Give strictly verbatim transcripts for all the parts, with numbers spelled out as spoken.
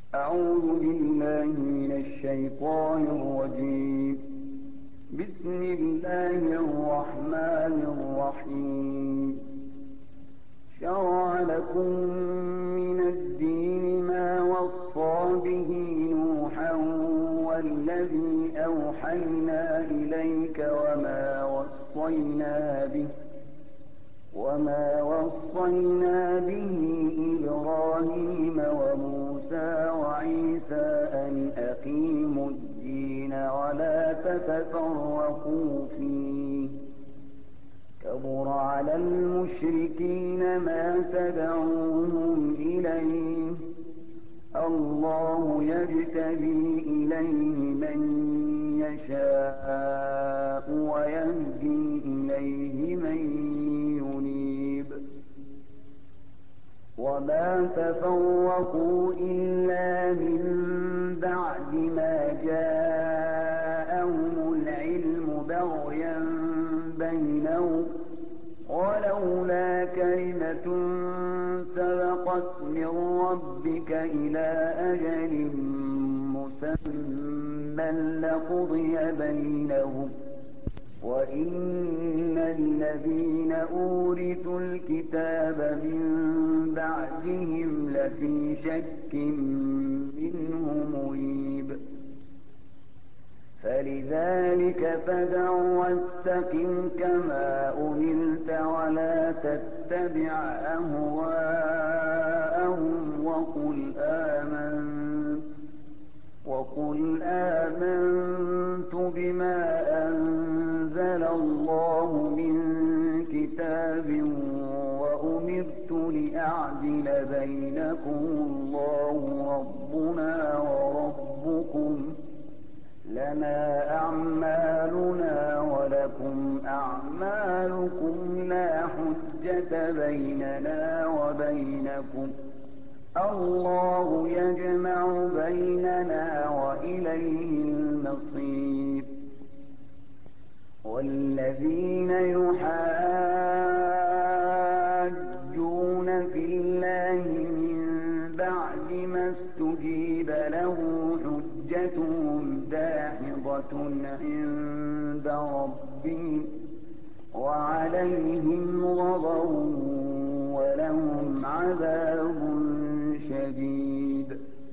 أعوذ بالله من الشيطان الرجيم. بسم الله الرحمن الرحيم. شرع لكم من الدين ما وصى به نوحا والذي أوحينا إليك وما وصينا به وما وصينا به إبراهيم وموسى وعيسى أن أقيموا الدين ولا تتفرقوا فيه. كبر على المشركين ما تدعوهم إليه. الله يجتبي إليه من يشاء ويهدي إليه من ينيب. وما تفرقوا إلا من بعد ما جاءهم العلم بغيا بينهم، ولولا كلمة سبقت من ربك إلى أجل مسمى لقضي بينهم، وإن الذين أورثوا الكتاب من بعدهم لفي شك منه مريب. فلذلك فادع واستقم كما أمرت ولا تتبع أهواءهم وقل آمنت وقل آمنت بما أنزل الله من كتاب وأمرت لأعدل بينكم الله ربنا وربكم لنا أعمالنا ولكم أعمالكم لا حجة بيننا وبينكم، الله يجمع بيننا وإليه المصير. والذين يحاجون في الله من بعد ما استجيب له حجتهم داحضة عند ربهم وعليهم غضب ولهم عذاب شديد.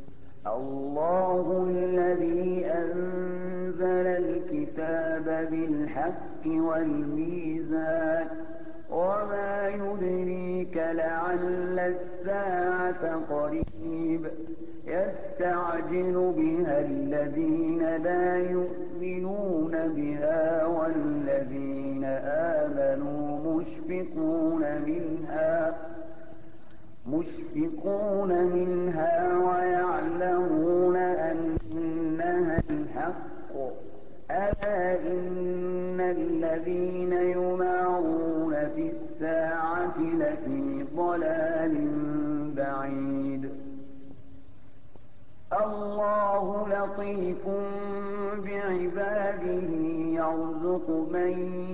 الله الذي أنزل الكتاب بالحق والميزان، وما يدريك لعل الساعة قريب. يستعجل بها الذين لا يؤمنون بها والذين آمنوا مشفقون منها مشفقون منها ويعلمون أنها الحق. ألا إن الذين يمارون في الساعة لفي ضلال بعيد. الله لطيف بعباده يرزق من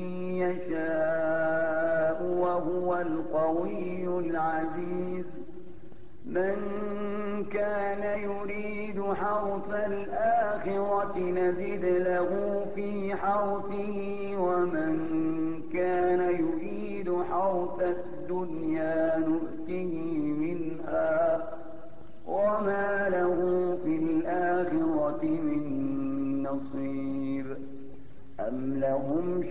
يشاء وهو القوي العزيز. من كان يريد حرث الآخرة نزد له في حرثه ومن كان يريد حرث الدنيا نؤته منها وما له في الآخرة من نصيب. أم لهم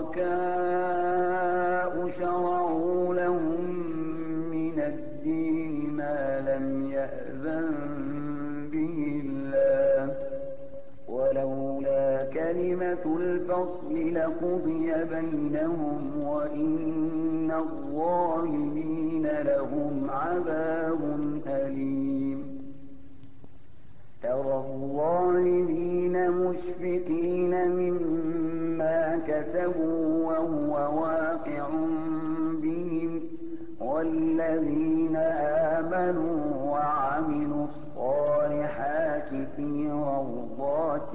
شركاء شرعوا لهم من الدين ما لم يأذن به الله، ولولا كلمة الفصل لقضي بينهم وإن الظالمين لهم عذاب أليم. ترى الظالمين مشفقين مما كسبوا وهو واقع بهم، والذين آمنوا وعملوا الصالحات في روضات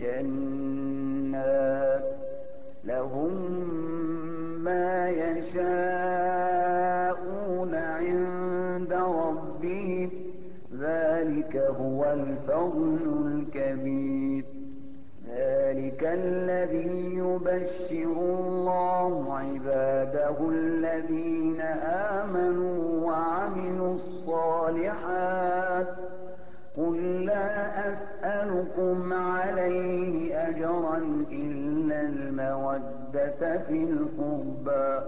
الجنات لهم ما يشاءون عند ربهم ذلك هو الفضل الكبير. ذلك الذي يبشر الله عباده الذين آمنوا وعملوا الصالحات. قل لا أسألكم عليه أجرا إلا المودة في القربى،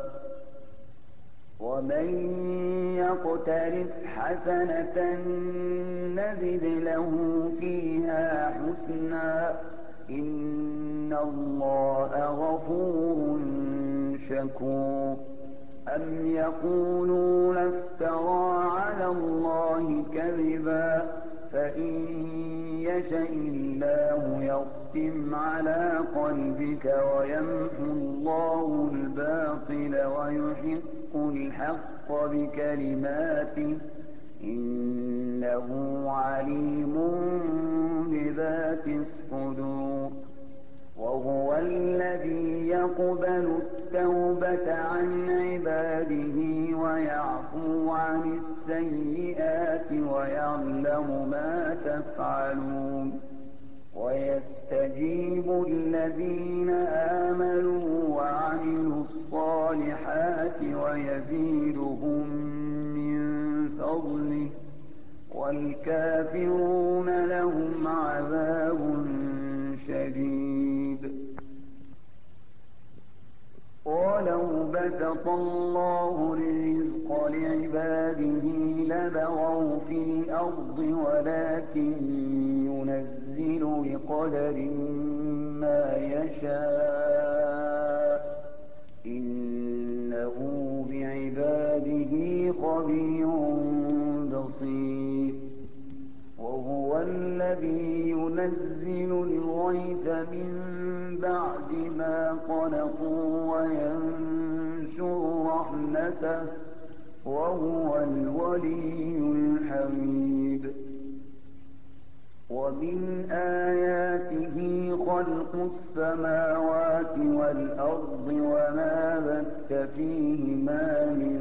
ومن يقترف حسنة نزد له فيها حسنا إن الله غفور شكور. أم يقولون افترى على الله كذبا فإن يشأ الله يختم على قلبك ويمحو الله الباطل ويحق الحق بكلماته إنه عليم بذات الصدور. وهو الذي يقبل التوبة عن عباده ويعفو عن السيئات ويعلم ما تفعلون. ويستجيب الذين آمنوا وعملوا الصالحات ويزيدهم من فضله، والكافرون لهم عذاب شديد. ولو بسط الله الرزق لعباده لبغوا في الأرض ولكن ينزل بقدر ما يشاء إنه بعباده خبير بصير. وهو الذي ينزل الغيث من بعد ما قنطوا وينشر رحمته وهو الولي الحميد. ومن آياته خلق السماوات والأرض وما بث فيهما من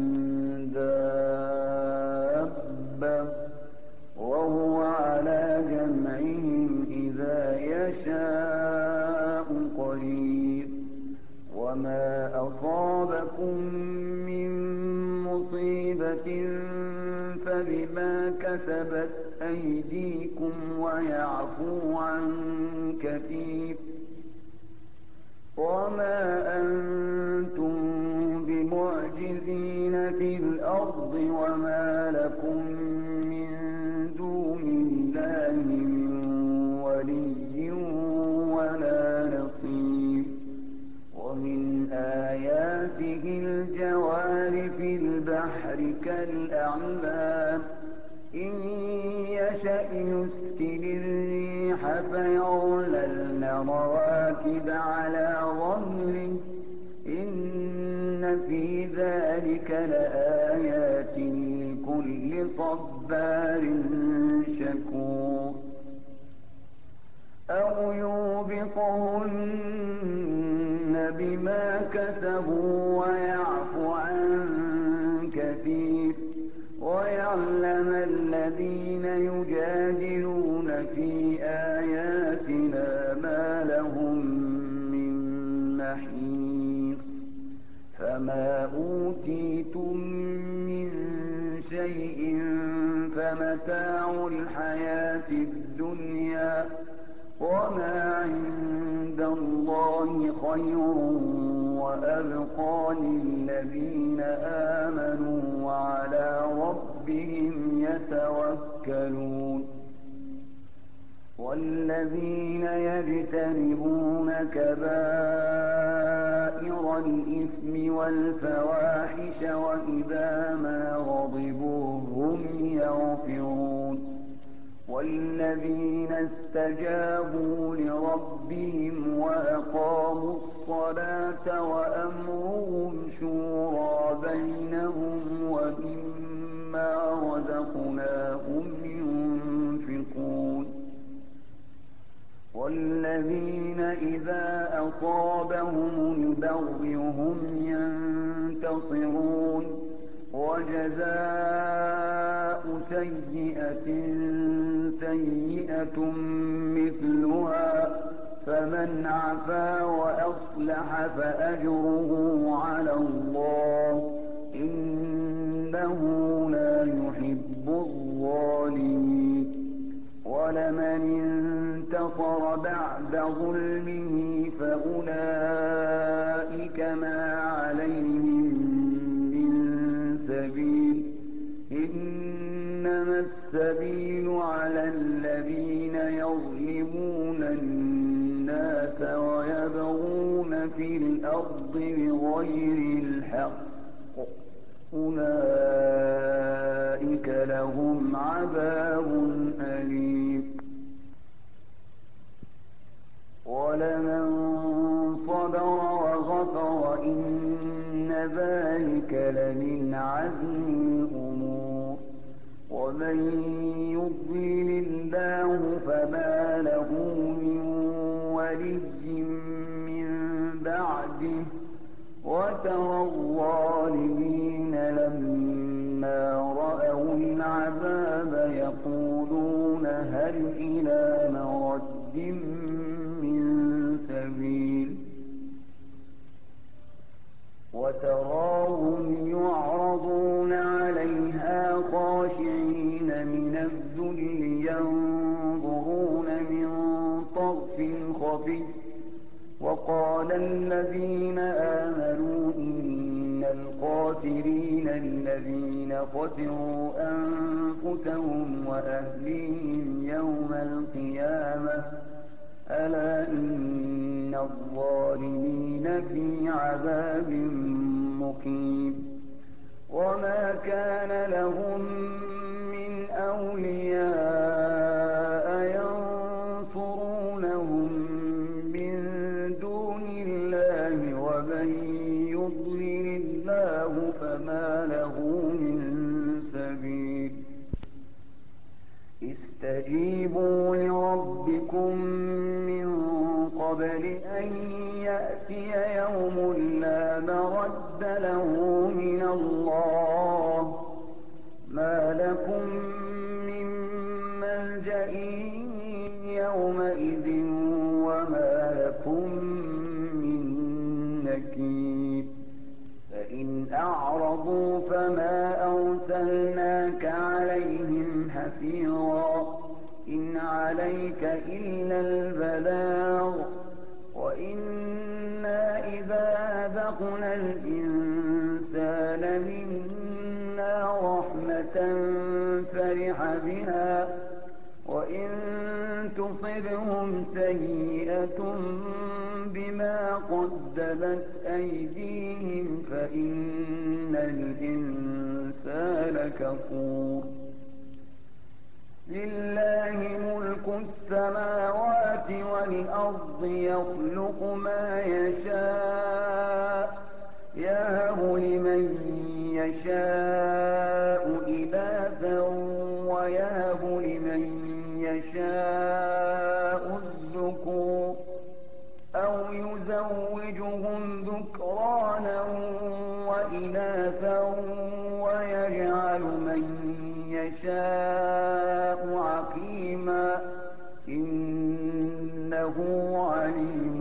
دابة وهو على جمعهم إذا يشاء قدير. وما أصابكم من مصيبة فبما كسبت أيديكم ويعفو عن كثير. وما أنتم بمعجزين في الأرض وما لكم من دون الله من ولي ولا نصير. ومن آياته الجوار في البحر كالأعلام إن يشأ يسكن الريح فيظللن رواكد على ظهره إن في ذلك لآيات لكل صبار شكور. أو يوبقهن بما كسبوا ويعفو عن كثير. ويعلم الذين يجادلون في آياتنا ما لهم من محيص. فما أوتيتم من شيء فمتاع الحياة الدنيا وما عند الله خير وأبقى للذين آمنوا وعلى ربهم يتوكلون. والذين يجتنبون كبائر الإثم والفواحش وإذا ما غضبوا هم يغفرون. والذين استجابوا لربهم وأقاموا الصلاة وأمرهم شورى بينهم ومما رزقناهم ينفقون. والذين إذا أصابهم البغي هم ينتصرون. وجزاء سيئة سيئة مثلها فمن عفا وأصلح فأجره على الله إنه لا يحب الظالمين. ولمن انتصر بعد ظلمه فأولئك ما عليهم من سبيل إنما السبيل على الذين يظلمون الناس ويبغون في الأرض بغير الحق أولئك لهم عذاب أليم. ولمن صبر وغفر إن ذلك لمن عزم الأمور. ومن يضلل الله فما له من ولي من بعده وترى الظالمين لما رأوا العذاب يقولون هل إلى مرد من سبيل وتراهم يعرضون عليها خاشعين من الذل ينظرون من طرف خفي وقال الذين آمنوا إن الخاسرين الذين خسروا أنفسهم وأهليهم يوم القيامة ألا إن الظالمين في عذاب مقيم. وما كان لهم من أولياء ينصرونهم من دون الله ومن يضلل الله فما له من سبيل. استجيبوا لربكم من قبل أن يأتي يوم لا مرد له من الله ما لكم من ملجأ يومئذ وما لكم من نكير. فإن أعرضوا فما أرسلناك عليهم حفيظا إن عليك إلا البلاغ وإنا إذا أذقنا الإنسان منا رحمة فرح بها وإن تصبهم سيئة بما قدمت أيديهم فإن الإنسان كفور. لله ملك السماوات والأرض يخلق ما يشاء يهب لمن يشاء إناثا ويهب لمن يشاء الذكور أو يزوجهم ذكرانا وإناثا ويجعل من يشاء عقيما إنه عليم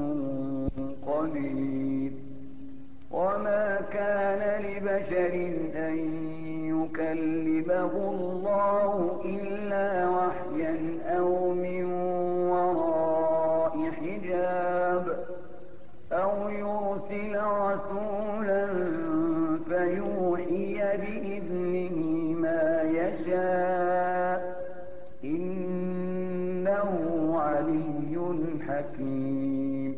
قدير. وما كان لبشر أن يكلمه الله إلا وحيا أو من وراء حجاب أو يرسل رسولا فيوحي بإذنه ما يشاء إنه علي حكيم.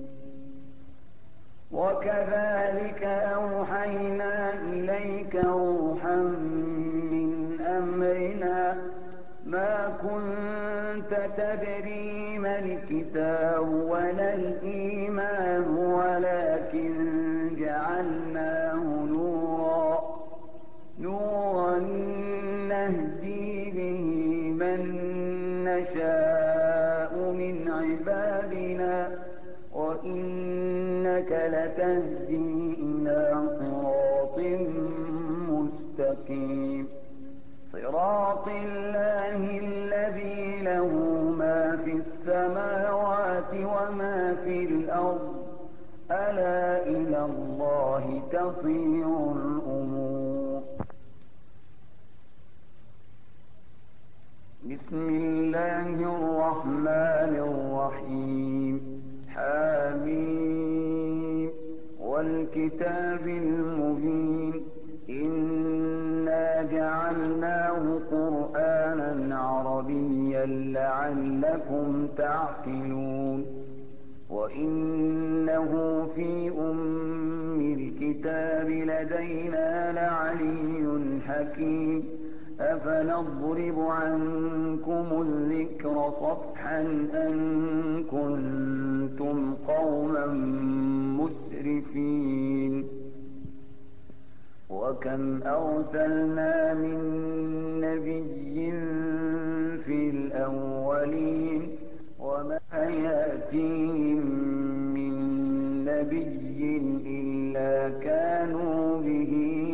وكذلك أوحينا إليك روحا من أمرنا ما كنت تدري ما الكتاب ولا الإيمان ولكن جعلناه نورا نورا نهدي به من نشاء من عبادنا وإنك لتهدي إلى صراط مستقيم. صراط الله الذي له ما في السماوات وما في الأرض ألا إلى الله تصير الأمور. بسم الله الرحمن الرحيم. حميم والكتاب المبين إنا جعلناه قرآنا عربيا لعلكم تعقلون وإنه في أم الكتاب لدينا لعلي حكيم أفنضرب عنكم الذكر صفحا أن كنتم قوما مسرفين وكم أرسلنا من نبي في الأولين وما يأتيهم من نبي إلا كانوا به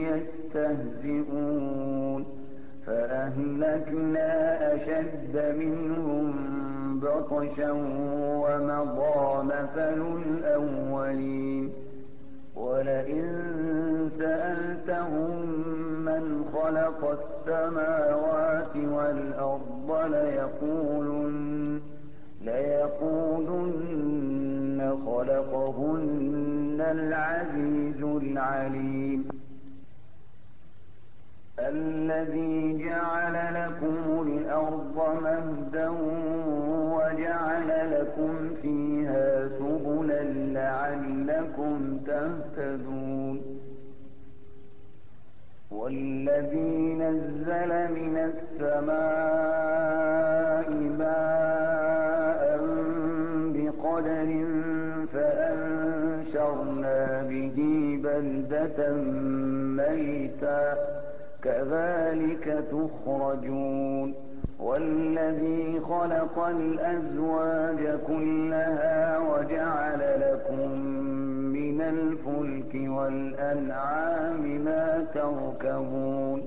يستهزئون فأهلكنا أشد منهم بطشا ومضى مثل الأولين ولئن سألتهم من خلق السماوات والأرض ليقولن, ليقولن خلقهن العزيز العليم الذي جعل لكم الأرض مهدا وجعل لكم فيها سبلا لعلكم تهتدون والذي نزل من السماء ماء بقدر فأنشرنا به بلدة ميتا كذلك تخرجون والذي خلق الأزواج كلها وجعل لكم من الفلك والأنعام ما تركبون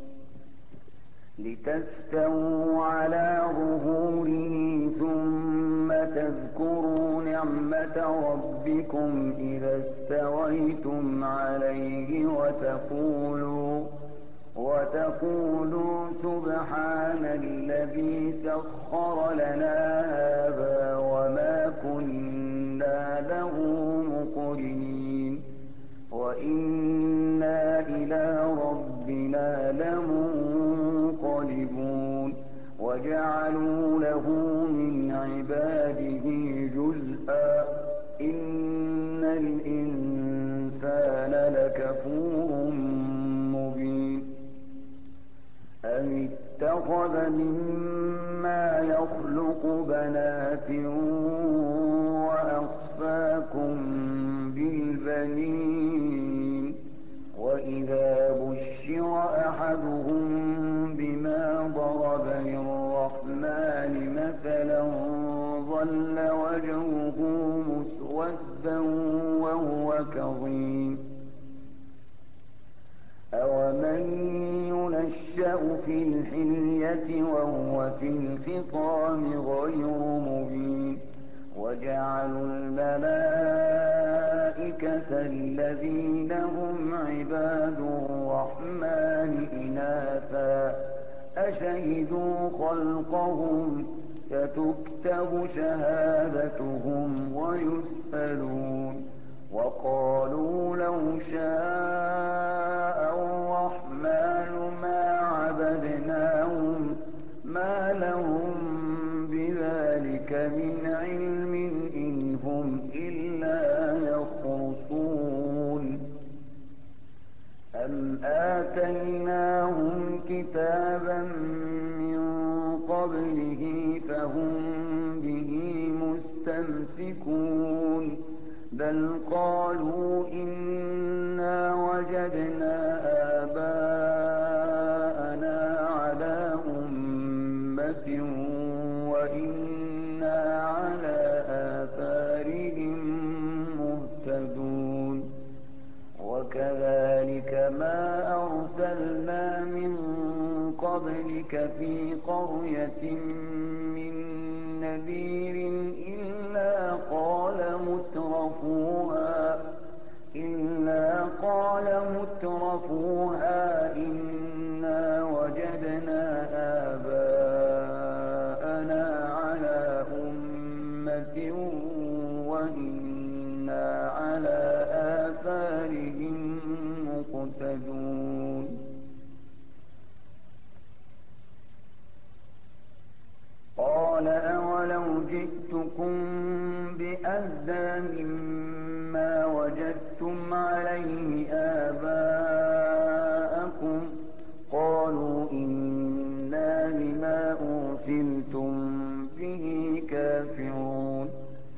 لتستووا على ظهوره ثم تذكروا نعمة ربكم إذا استويتم عليه وتقولوا وتقولوا سبحان الذي سخر لنا هذا وما كنا له مقرنين وإنا إلى ربنا لمنقلبون وجعلوا له من عباده جزءا إن الإنسان لكفور مبين أم اتخذ مما يخلق بنات وأصفاكم بالبنين وإذا بشر أحدهم بما ضرب للرحمن مثلا ظل وجهه مسودا وهو كظيم أومن ينشأ في الحلية وهو في الخصام غير مبين وجعلوا الملائكة الذين هم عباد الرحمن إناثا أشهدوا خلقهم ستكتب شهادتهم ويسألون وقالوا لو شاء الرحمن ما عبدناهم ما لهم بذلك من علم إن هم إلا يخرصون أم آتيناهم كتابا من قبله فهم به مستمسكون بل قالوا إنا وجدنا آباءنا على أمة وإنا على آثارهم مهتدون وكذلك ما أرسلنا من قبلك نرسلك في قرية من نذير إلا قال مترفوها إلا قال مترفوها إنا وجدنا آباءنا على أمة وإنا على آثارهم مقتدون قال أولو جئتكم بأهدى مما وجدتم عليه آباءكم قالوا إنا بما أرسلتم به كافرون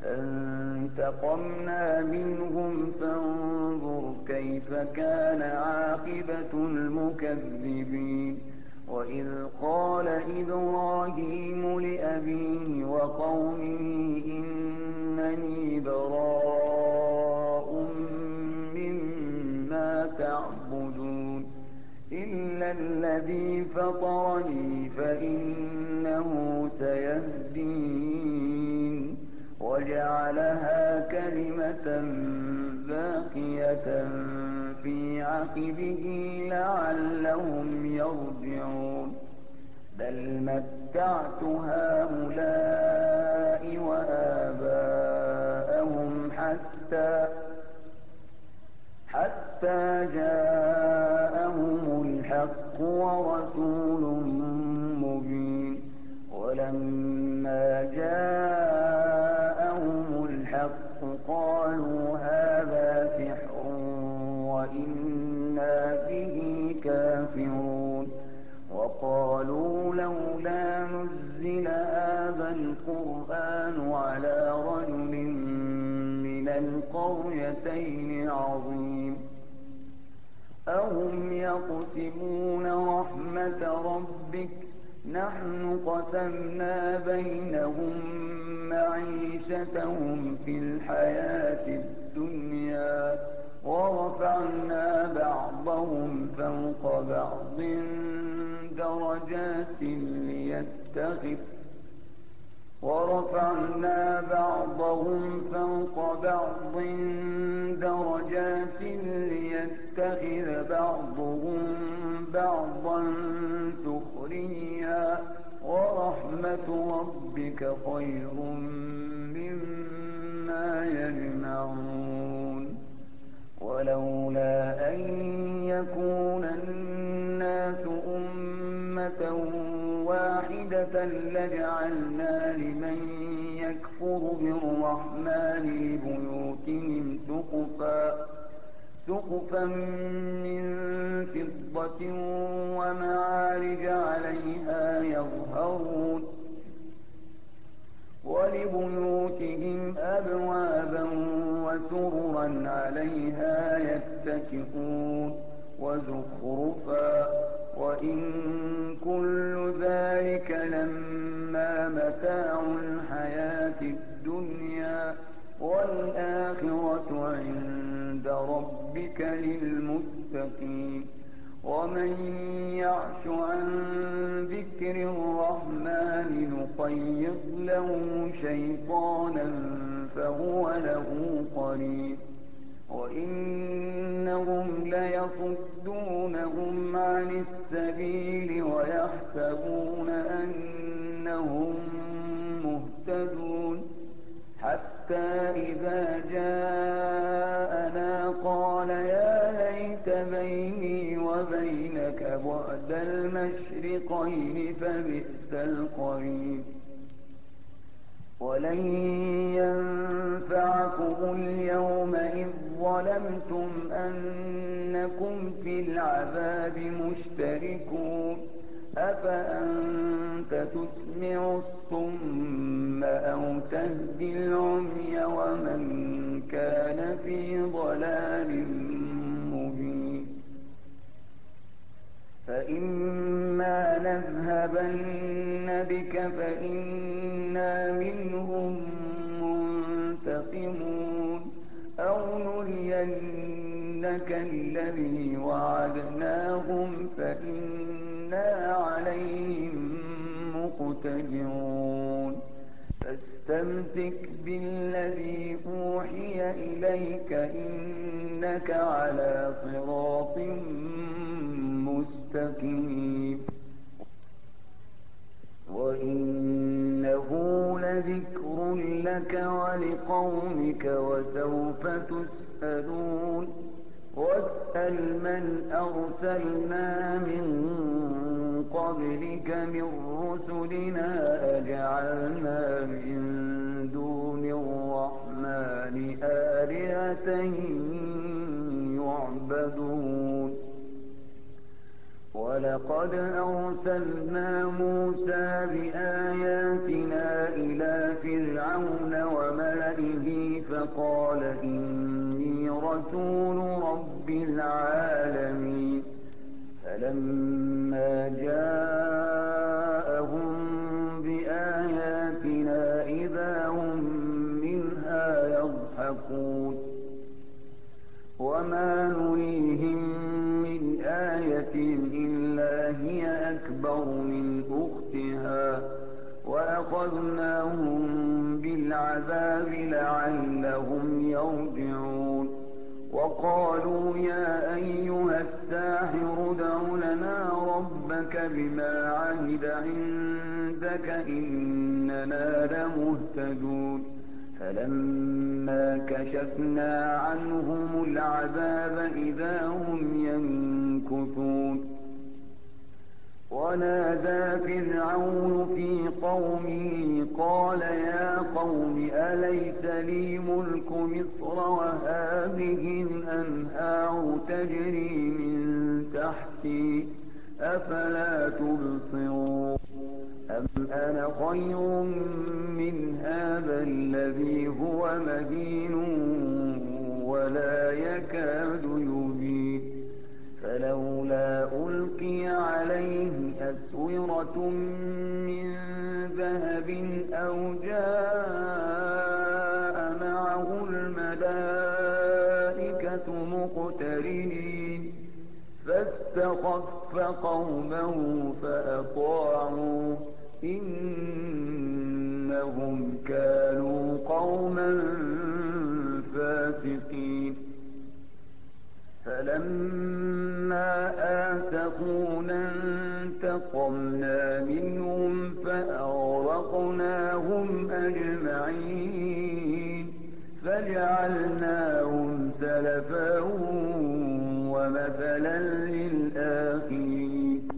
فانتقمنا منهم فانظر كيف كان عاقبة المكذبين وإذ قال إبراهيم لأبيه وقومه إنني براء مما تعبدون إلا الذي فطرني فإنه سيهدين وجعلها كلمة باقية في عقبه لعلهم يرجعون بل متعت هؤلاء وآباءهم حتى حتى جاءهم الحق ورسول مبين ولما جاءهم الحق قالوا هذا سحر وإنا به كافرون وقالوا لولا نزل هذا القرآن على رجل من القريتين عظيم أهم يقسمون رحمة ربك نحن قسمنا بينهم معيشتهم في الحياة الدنيا ورفعنا بعضهم فوق بعض درجات ليتخذ ورفعنا بعضهم فوق بعض درجات ليتخذ بعضهم بعضا سخريا ورحمة ربك خير مما يجمعون ولولا أن يكون الناس أمة واحدة لجعلنا لمن يكفر بالرحمن لبيوتهم سقفا سقفا من فضة ومعارج عليها يظهرون ولبيوتهم أبوابا وسررا عليها يتكئون وزخرفا وإن كل ذلك لما متاع الحياة الدنيا والآخرة عند ربك للمتقين ومن يعش عن ذكر الرحمن نقيض له شيطانا فهو له قرين وإنهم ليصدونهم عن السبيل ويحسبون أنهم مهتدون حتى إذا جاءنا قال يا ليت بيني وبينك بعد المشرقين فبئس القرين ولن ينفعكم اليوم إذ ظلمتم أنكم في العذاب مشتركون أفأنت تسمع الصم أو تهدي العمي ومن كان في ضلال مبين فإما نذهبن بك فإنا منهم منتقمون أو نرينك الذي وعدناهم فإنا عليهم مرتجعون فاستمسك بالذي أوحي إليك إنك على صراط مستقيم وإنه لذكر لك ولقومك وسوف تسألون واسأل من أرسلنا من قبلك من رسلنا أجعلنا من دون الرحمن آلهة يعبدون ولقد أرسلنا موسى بآياتنا إلى فرعون وملئه فقال إني رسول رب العالمين فلما جاءهم بآياتنا إذا هم منها يضحكون وما نريهم من آية إلا هي أكبر من أختها وأخذناهم بالعذاب لعلهم يرجعون وقالوا يا أيها الساحر ادع لنا ربك بما عهد عندك إننا لمهتدون فلما كشفنا عنهم العذاب إذا هم ينكثون ونادى فرعون في قومه قال يا قوم أليس لي ملك مصر وهذه الأنهار تجري من تحتي أفلا تبصرون أم أنا خير من هذا الذي هو مهين ولا يكاد يبين فلولا ألقي عليه أسورة من ذهب أو جاء معه الملائكة مقترنين فاستخف قومه فأطاعوا إنهم كانوا قوما فاسقين فلما آسفونا انتقمنا منهم فأغرقناهم أجمعين فجعلناهم سلفا ومثلا للآخرين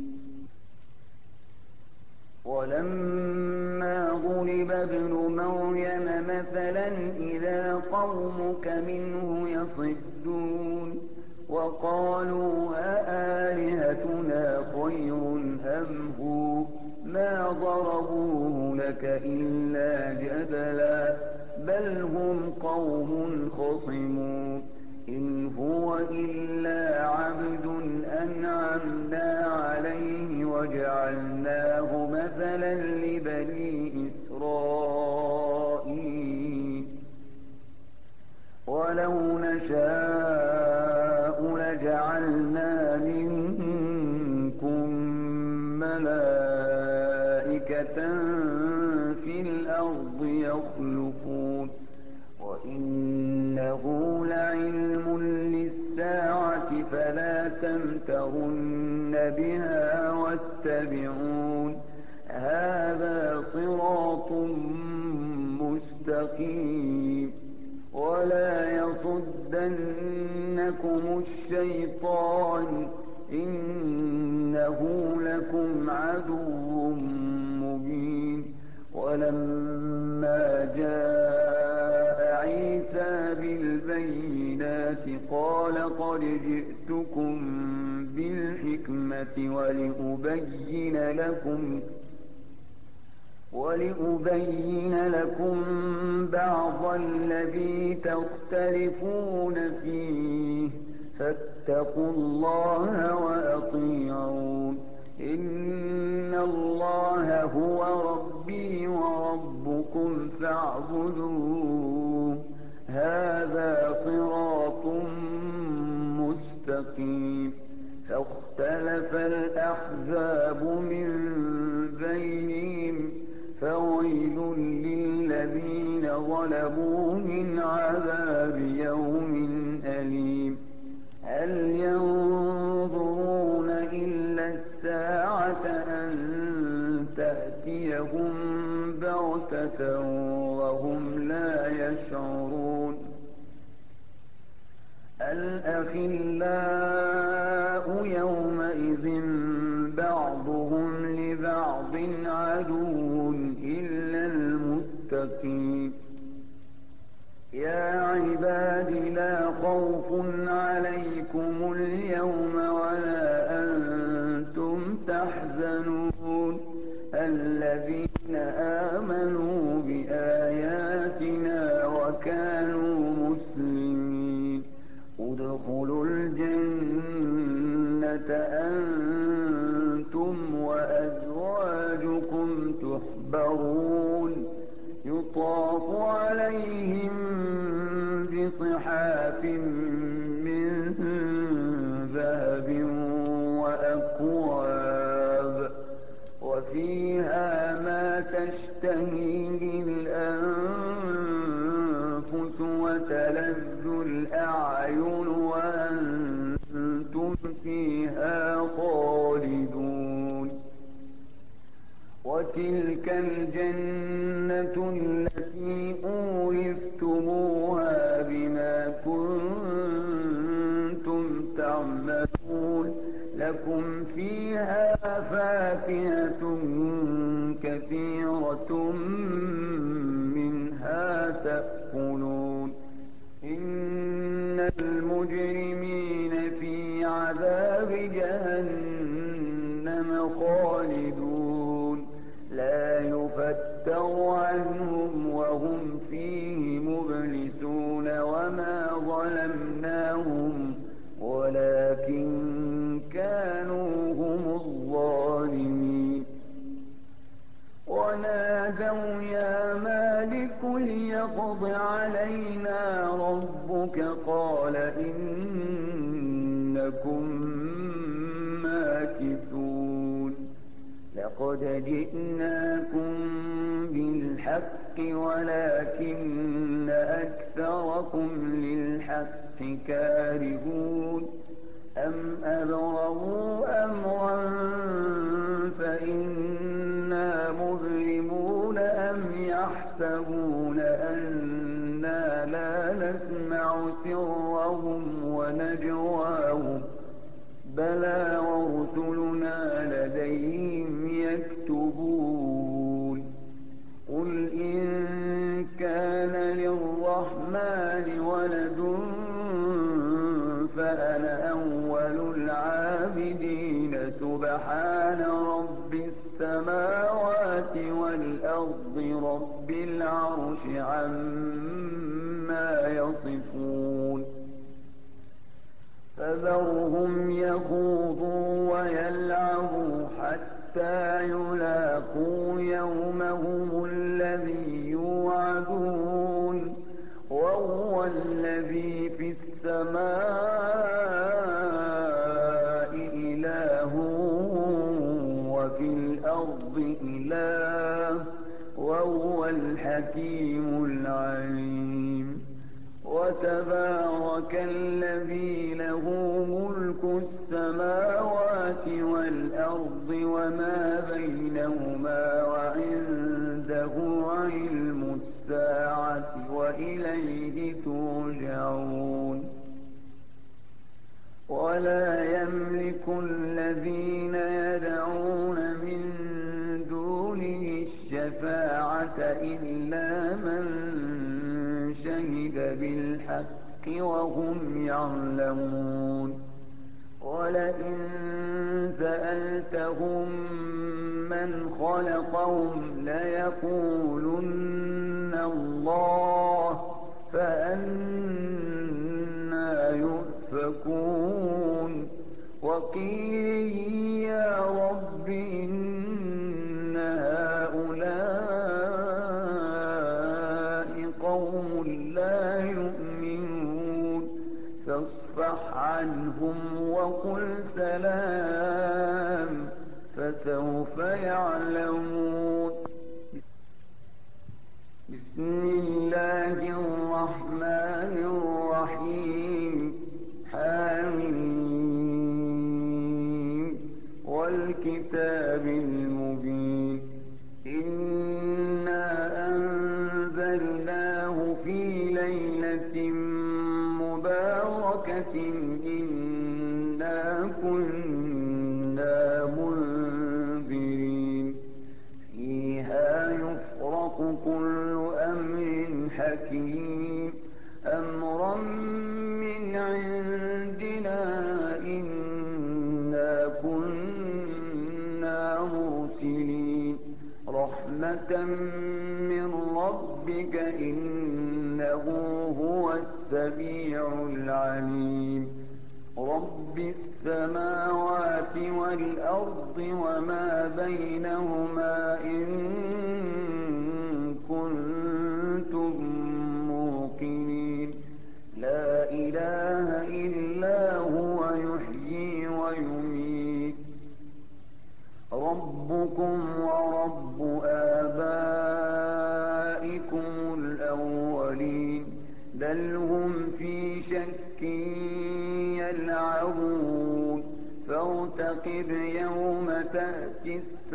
ولما ضرب ابن مريم مثلا إذا قومك منه يصدون وقالوا أآلهتنا خير أم هو ما ضربوه لك إلا جدلا بل هم قوم خصمون إن هو إلا عبد أنعمنا عليه وجعلناه مثلا لبني إسرائيل ولو نشاء لجعلنا منكم ملائكة في الأرض يخلقون وإنه لعلم للساعة فلا تمترن بها واتبعون هذا صراط مستقيم ولا يصدنكم الشيطان إنه لكم عدو مبين ولما جاء عيسى بالبينات قال قد جئتكم بالحكمة ولأبين لكم ولأبين لكم بعض الذي تختلفون فيه فاتقوا الله وأطيعون إن الله هو ربي وربكم فاعبدوه هذا صراط مستقيم فاختلف الأحزاب من بينهم وويل للذين ظلموا من عذاب يوم أليم هل ينظرون إلا الساعة أن تأتيهم بغتة وهم لا يشعرون الأخلاء يومئذ بعضهم لبعض عدو إلا المتقين يا عباد لا خوف عليكم اليوم ولا أنتم تحزنون الذين آمنوا بآياتنا وكانوا مسلمين ادخلوا الجنة أنتم وأزواجكم تحبرون يطاف عليهم بصحاف من ذهب وأكواب وفيها ما تشتهيه الأنفس وتلذ الأعين وأنتم فيها خالدون وتلك الجنة التي أورثتموها بما كنتم تعملون لكم فيها فاكهة كثيرة منها تأكلون إن المجرمين في عذاب جهنم خالدون لا يفتر عنهم وهم فيه مبلسون وما ظلمناهم ولكن كانوا هم الظالمين ونادوا يا مالك ليقض علينا ربك قال إنكم ماكثون لقد جئناكم بالحق ولكن أكثركم للحق كارهون أم أبرموا أمرا فإنا مبرمون أم يحسبون أنا لا نسمع سرهم ونجواهم بلى ورسلنا لديهم يكتبون قل إن كان للرحمن ولد فأنا أول العابدين سبحان رب السماوات والأرض رب العرش عما يصفون فذرهم يخوضوا ويلعبوا حتى يلاقوا يومهم الذي يوعدون وهو الذي في السماء إله وفي الأرض إله وهو الحكيم العليم وتبارك الذي له ملك السماوات والأرض وما بينهما وعنده علم الساعة وإليه ترجعون ولا يملك الذين يدعون من دونه الشفاعة إلا من شهد بالحق وهم يعلمون ولئن سألتهم من خلقهم ليقولن الله فأنى يؤفكون وقيل يا رب إن هؤلاء قوم لا يؤمنون فاصفح عنهم وقل سلام فسوف يعلمون بسم الله الرحمن الرحيم حميم والكتاب المبين إنا أنزلناه في ليلة مباركة إنا كنا منذرين فيها يفرق كل أمر حكيم أمرا من عندنا إنا كنا مرسلين رحمة من ربك إنه هو السميع العليم رب السماوات والأرض وما بينهما إن كنتم موقنين لا إله إلا هو يحيي ويميت ربكم ورب آبائكم الأولين بل هم في شك يلعبون فارتقب يوم تأتي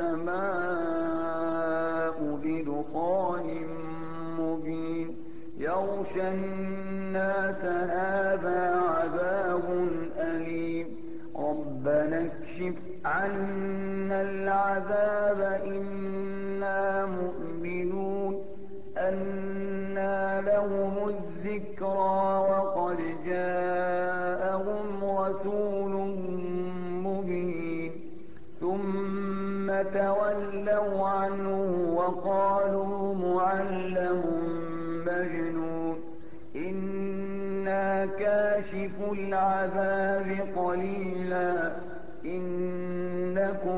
السماء بدخان مبين يغشى الناس هذا عذاب أليم ربنا اكشف عنا العذاب إنا مؤمنون أنى لهم الذكرى وقد جاءهم رسول مبين ثم تولوا عنه وقالوا معلم مجنون إنا كاشف العذاب قليلا إنكم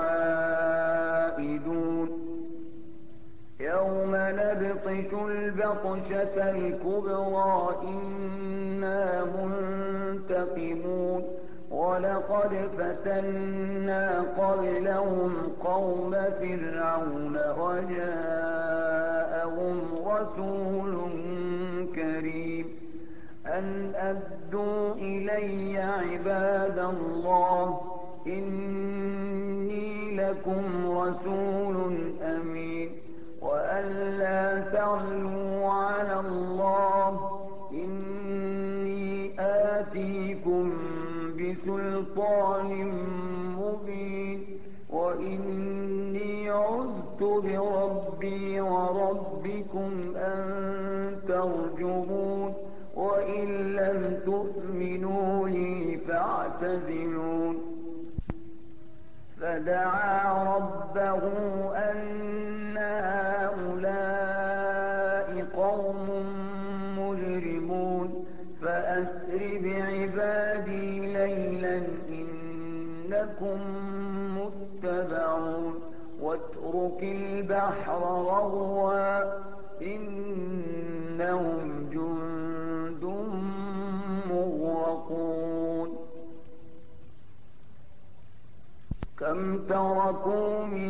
عائدون يوم نبطش البطشة الكبرى إنا منتقمون ولقد فتنا قبلهم قوم فرعون وجاءهم رسول كريم أن أدوا إلي عباد الله إني لكم رسول أمين وأن لا تعلوا على الله إني آتيكم بسلطان مبين وإني عذت بربي وربكم أن ترجمون وإن لم تؤمنوا لي فاعتزلون فدعا ربه أن هؤلاء قوم مجرمون فأسر بعبادي ليلا إنكم متبعون واترك البحر رهوا إنهم جند مغرقون كم تركوا من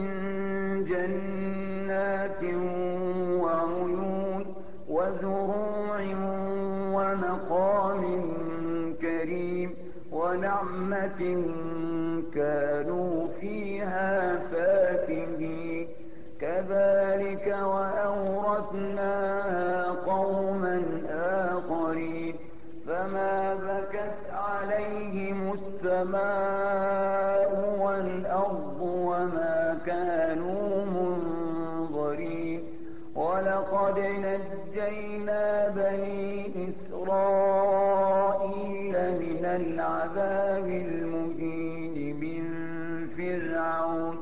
جنات وعيون وزروع ومقام كريم ونعمة كانوا فيها فاكهين كذلك وأورثناها قوما آخرين فما بكت عليهم السماء والأرض وما كانوا منظرين ولقد نجينا بني إسرائيل من العذاب المهين من فرعون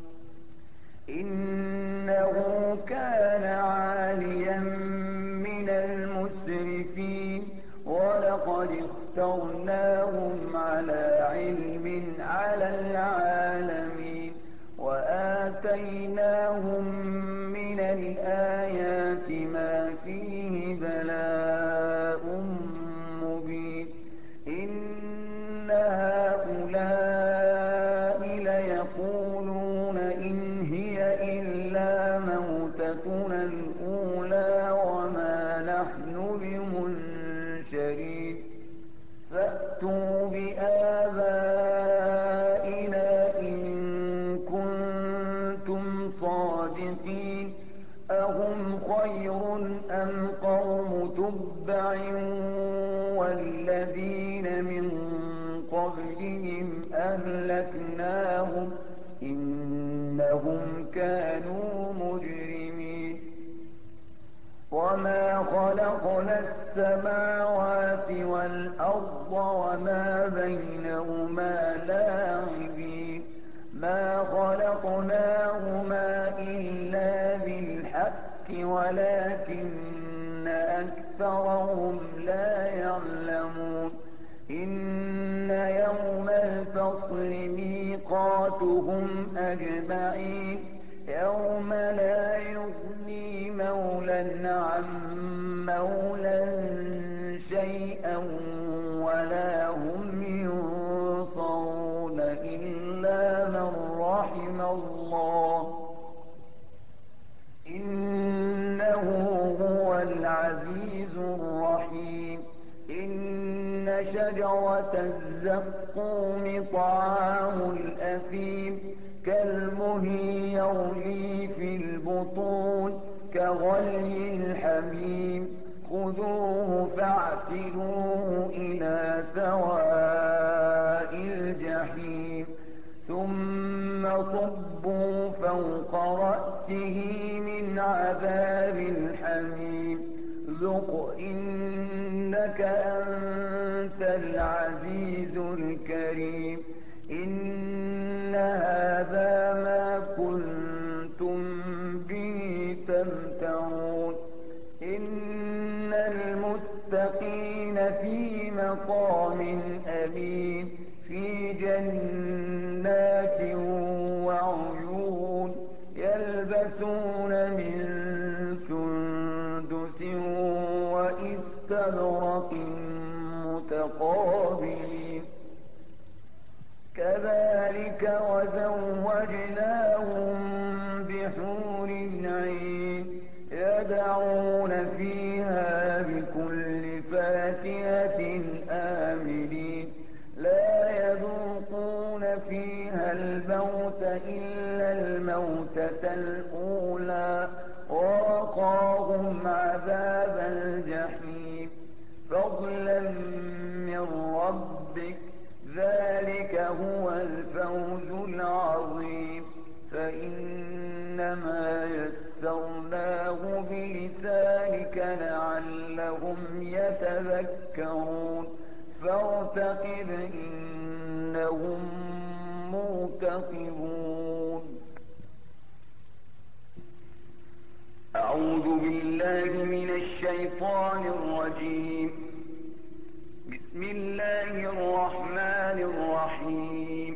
إنه كان عاليا من المسرفين ولقد اخترناهم على علم على العالمين وآتيناهم من الآيات ما فيه بلاء مبين إن هؤلاء ليقولون إن هي إلا موتتنا الأولى فأتوا بآبائنا إن كنتم صادقين أهم خير أم قوم تبع والذين من قبلهم أهلكناهم إنهم كانوا مجرمين وما خلقنا السماوات والأرض وما بينهما لاعبين ما خلقناهما إلا بالحق ولكن أكثرهم لا يعلمون إن يوم الفصل ميقاتهم أجمعين يوم لا يغني مولى عن مولى شيئا ولا هم ينصرون إلا من رحم الله إنه هو العزيز الرحيم إن شجرة الزقوم طعام الأثيم كالمهل يغلي في البطون كغلي الحميم خذوه فاعتلوه إلى سواء الجحيم ثم صبوا فوق رأسه من عذاب الحميم ذق إنك أنت العزيز الكريم إن هذا ما كنتم به تمتعون إن المتقين في مقام أمين في جنات وعيون يلبسون من سندس وإستبرق متقابلين كذلك وزوجناهم بحور عين يدعون فيها بكل فاكهة آمنين لا يذوقون فيها الموت إلا الموتة الأولى ووقاهم عذاب الجحيم فضلا من ربك ذلك هو الفوز العظيم فإنما يسرناه بلسانك لعلهم يتذكرون فارتقب إنهم مرتقبون أعوذ بالله من الشيطان الرجيم بسم الله الرحمن الرحيم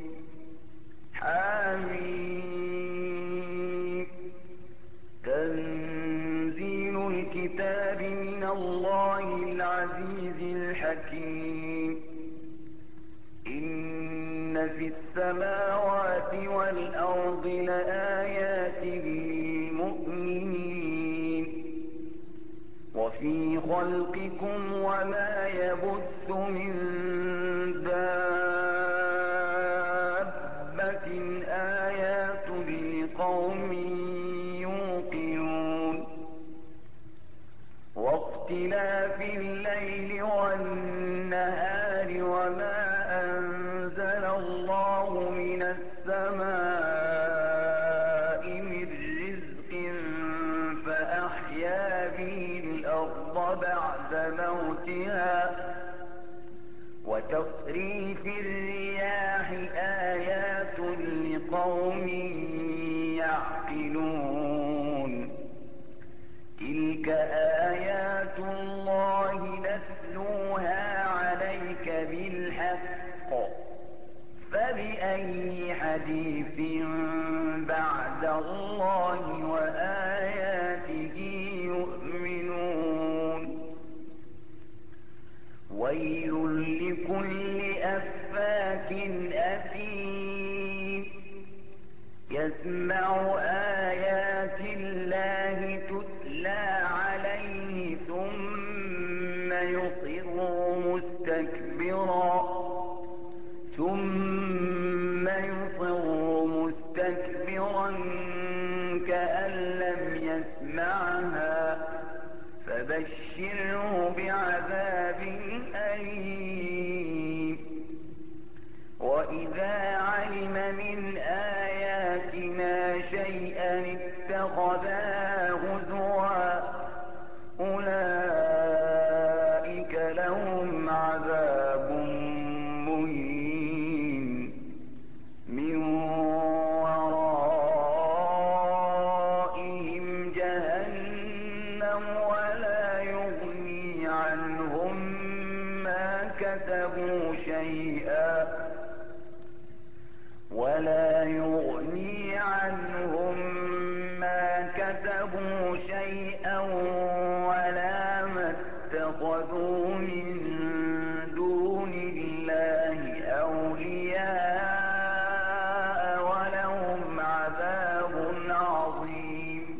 حميم تنزيل الكتاب من الله العزيز الحكيم إن في السماوات والأرض لآيات للمؤمنين وفي خلقكم وما يبث من دابة آيات لقوم يوقنون واختلاف الليل والنهار وما أنزل الله من السماء من رزق فأحيا به الأرض بعد موتها وتصريف الرياح آيات لقوم يعقلون تلك آيات الله نتلوها عليك بالحق فبأي حديث بعد الله وآياته يؤمنون ويل لكل أفاك أثيم يسمع آيات الله تتلى عليه ثم يصر مستكبرا ثم يصر مستكبرا كأن لم يسمعها فبشره بعذاب أليم. وإذا علم من آياتنا شيئا اتخذها هزوا أولئك لهم عذاب مهين من ورائهم جهنم ولا يغني عنهم ما كسبوا شيئا ولا يغني عنهم ما كسبوا شيئا ولا ما اتخذوا من دون الله أولياء ولهم عذاب عظيم.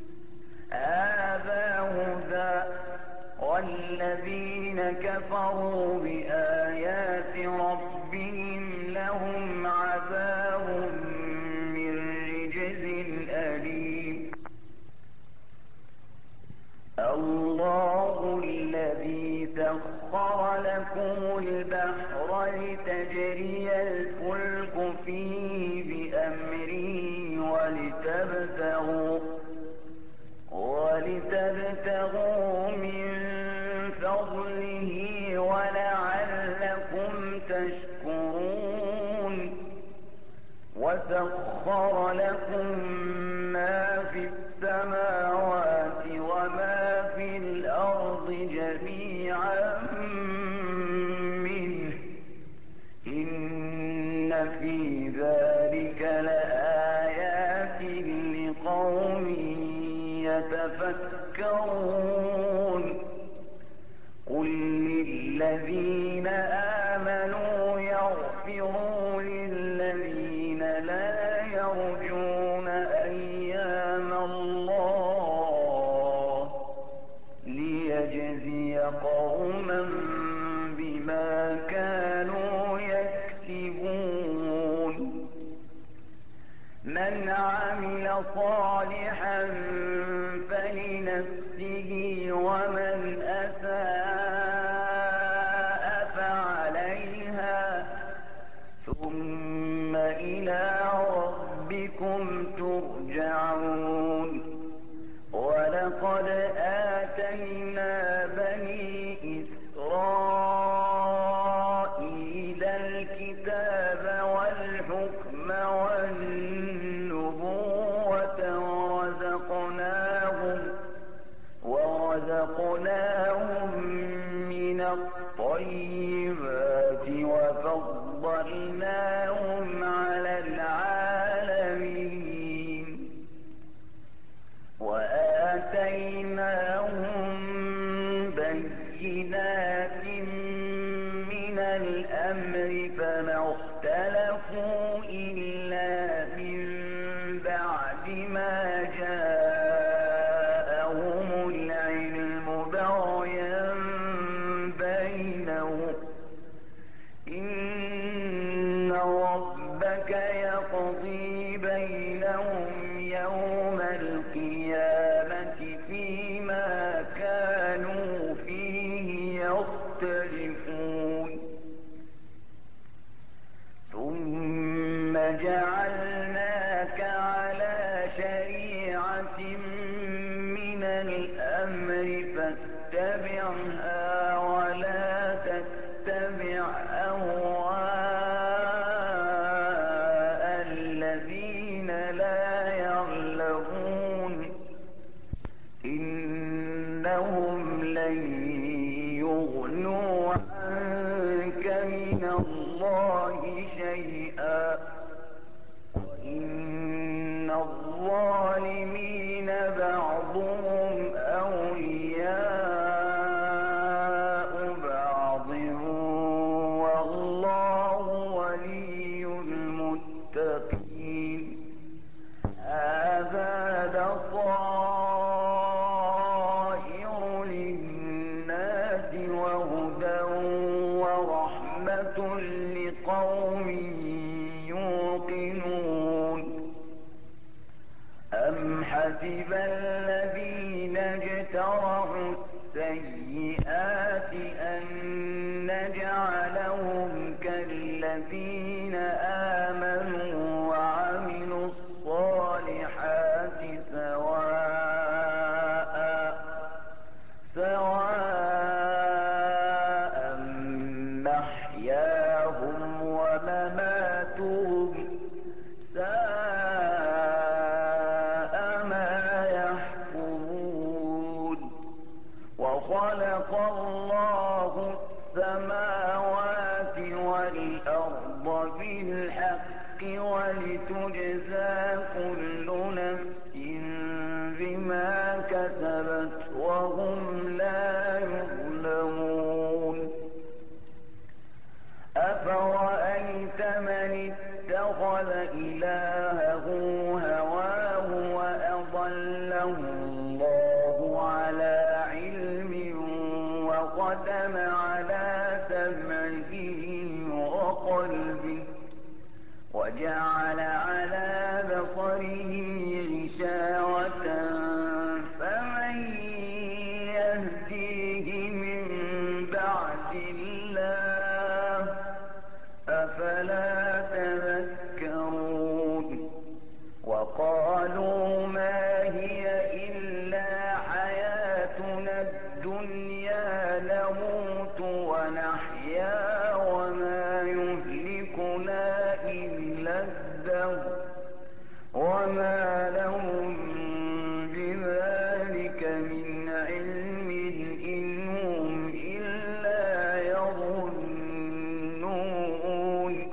هذا هدى والذين كفروا بآيات ربهم لهم عذاب من رجز أليم. الله الذي سخر لكم البحر لتجري الفلك فيه بأمره ولتبتغوا ولتبتغوا من فضله ولعلكم تشكرون. وسخر لكم ما في السماوات وما في الأرض جميعا منه إن في ذلك لآيات لقوم يتفكرون. قل للذين آمنوا يغفروا للذين لا يرجون أيام الله ليجزي قوما بما كانوا يكسبون. من عمل صالحا فلنفسه ومن أساء فعليها ثم إلى ربكم ترجعون. ولقد آتينا بني إسرائيل الكتاب والحكم والنبوة ورزقناهم ورزقناهم من الطيبات وفضلناهم على العالمين. وآتيناهم بينات من الأمر فما اختلفوا إلا من بعد ما جاءهم العلم بغيا بينهم. إن ربك يقضي بينهم يوم القيامة فيما كانوا فيه يختلفون. ثم جعلناك على شريعة من الأمر فاتبعها ولا تتبع أهواء الذين لا يعلمون إنهم لن يغنوا عنك من الله شيئا وإن الظالمين بعضهم أولياء بعض والله ولي المتقين. هذا بصائر للناس أحسب الذين اجترحوا السيئات أن نجعلهم كالذين آمنوا وعملوا الصالحات سواء سواء محياهم ومماتهم ساء ما يحكمون. وخلق الله السماوات والأرض بالحق ولتجزى كل نفس بما كسبت وهم لا يظلمون. أفرأيت من اتخذ إلهه هواه وأضله الله على علم وختم على سمعه وقلبه وجعل على بصره غشاوة فمن يهديه من بعد الله أفلا تذكرون. وقالوا ما هي إلا حياتنا الدنيا نموت ونحيا وما يهلكنا إلا الدهر وما لهم بذلك من علم إن هم إلا يظنون.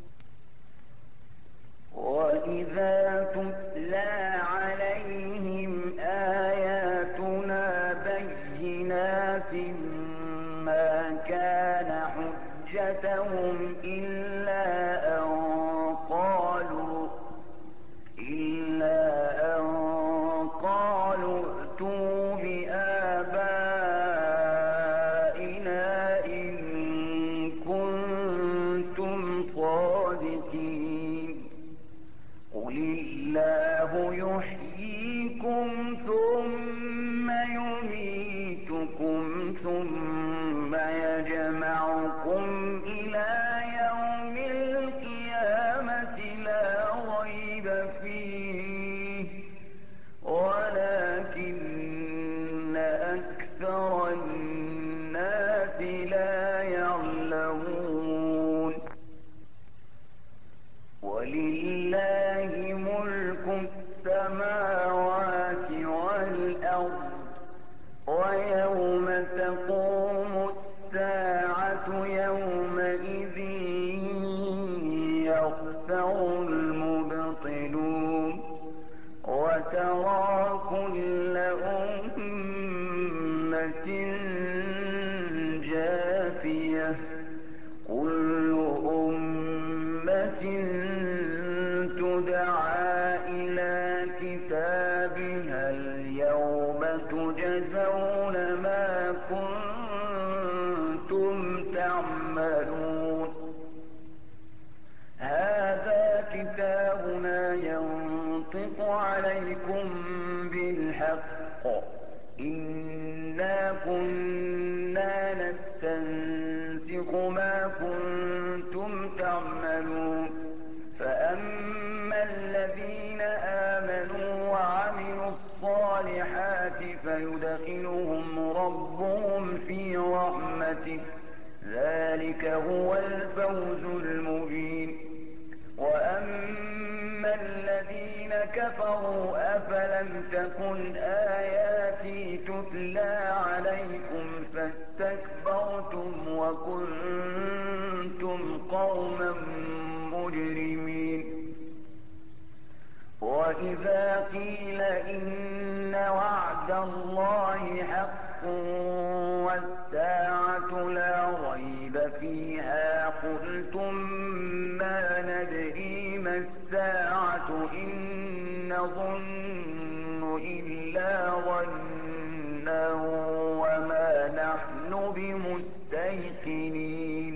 وإذا تتلى عليهم آياتنا بينات ما كان حجتهم إلا أن قالوا إلا أن قالوا ائتوا بآبائنا إن كنتم صادقين. قل الله يحييكم ثم يميتكم ثم يجمعكم إلى يوم القيامة لا ريب فيه ولكن أكثر الناس لا يعلمون. ولله ملك السماوات والأرض ويوم تقوم الساعة يومئذ يخسر المبطلون. وترى كل أمة جاثية كل أمة تدعى إلى كتابها اليوم تجزون ما كنتم تعملون. هذا كتابنا ينطق عليكم بالحق إنا كنا نستنسخ ما كنتم تعملون. فأما الذين آمنوا وعملوا الصالحات فيدخلهم ربهم في رحمته ذلك هو الفوز المبين. وأما الذين كفروا أفلم تكن آياتي تتلى عليكم فاستكبرتم وكنتم قوما مجرمين. وإذا قيل إن وعد الله حق والساعة لا ريب فيها قلتم ما ندري ما الساعة إن نظن إلا ظنا وما نحن بمستيقنين.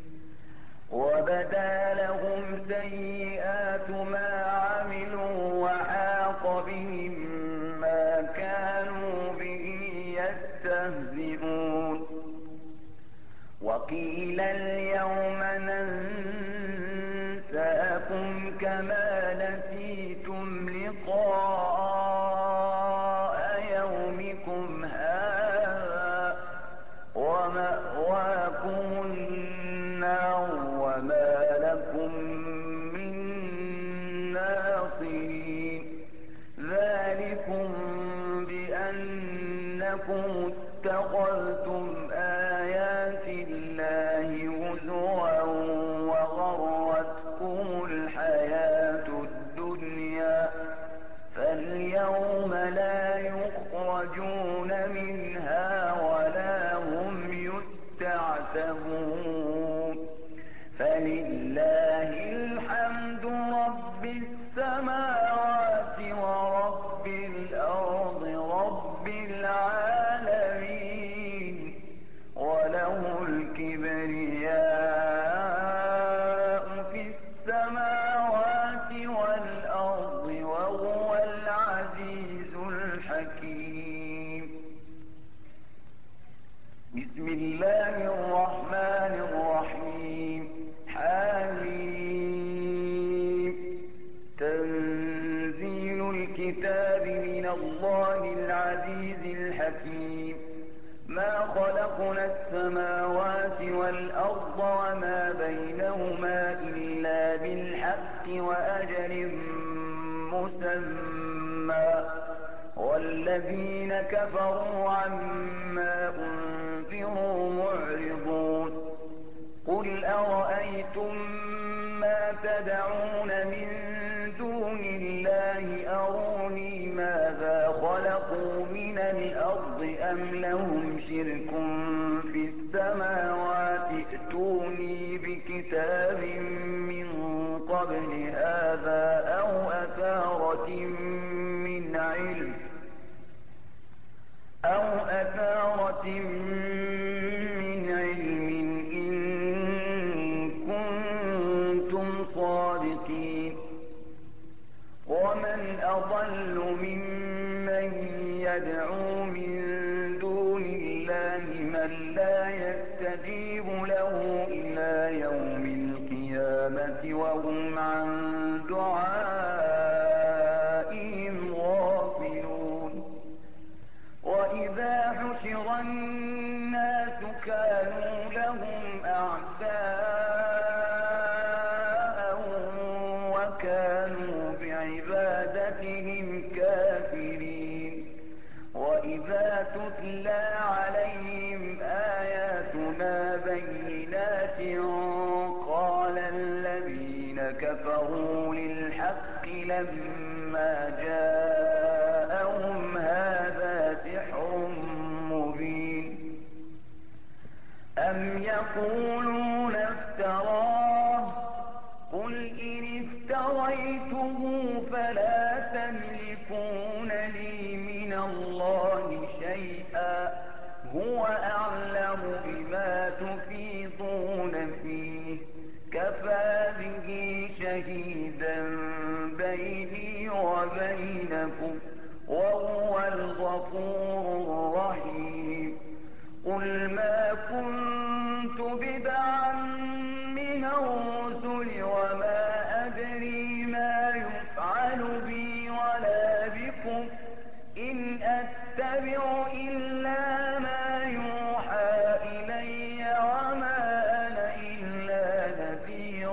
وبدا لهم سيئات ما عملوا وحاق بهم يستهزئون وقيل اليوم ننساكم كما نسيتم لقاء يومكم هذا ومأواكم النار وما لكم من ناصرين ذلكم بأنكم اتخذتم آيات الله هزوا وغرتكم الحياة الدنيا فاليوم لا يخرجون منها ولا هم يستعتبون فلله الحمد رب السماوات ورب الأرض رب العالمين وله الكبرياء في السماوات والأرض وهو العزيز الحكيم بسم الله الرحمن الرحيم حميم تنزيل الكتاب من الله العزيز الحكيم ما خلقنا السماوات والأرض وما بينهما إلا بالحق وأجل مسمى والذين كفروا عما أنذروا معرضون قل أرأيتم ما تدعون من دون الله أروني ماذا خلقوا من الأرض أم لهم شرك في السماوات ائتوني بكتاب من قبل هذا أو أثارة من علم أو أثارة من علم إن كنتم صادقين ومن أضل ممن يدعو من دون الله من لا يستجيب له إلى يوم القيامة وهم عن دعائهم غافلون وإذا حشر الناس كانوا لهم أعداء وكانوا بعبادتهم كافرين وإذا تتلى عليهم آياتنا بينات قال الذين كفروا للحق لما جاءهم هذا سحر مبين أم يقولون افتراه قل إن افتريته فلا تملكون لي من الله شيئا هو أعلم بما تفيضون فيه كفى به شهيدا بيني وبينكم وهو الغفور الرحيم قل ما كنت بدعا من الرسل وما أدري ما يفعل بي ولا بكم إن أتبع إلا ما يوحى إلي وما أنا إلا نذير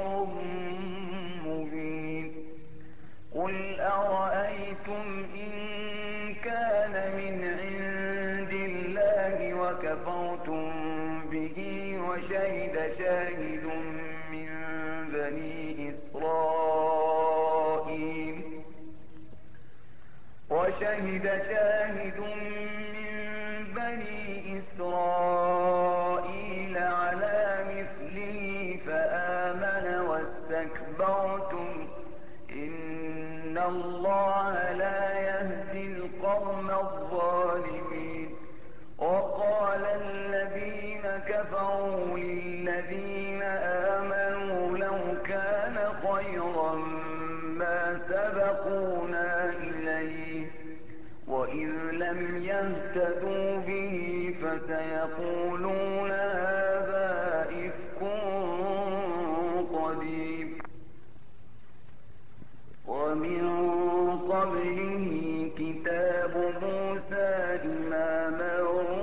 مبين قل أرأيتم إن كان من عند الله وكفرتم به وشهد شاهد من بني إسرائيل وشهد شاهد من بني إسرائيل على مثله فآمن واستكبرتم إن الله لا يهدي القوم الظالمين وقال الذين كفروا للذين آمنوا لو كان خيرا ما سبقونا إليه وإذ لم يهتدوا به فسيقولون هذا إفك قديم. ومن قبله كتاب موسى إماما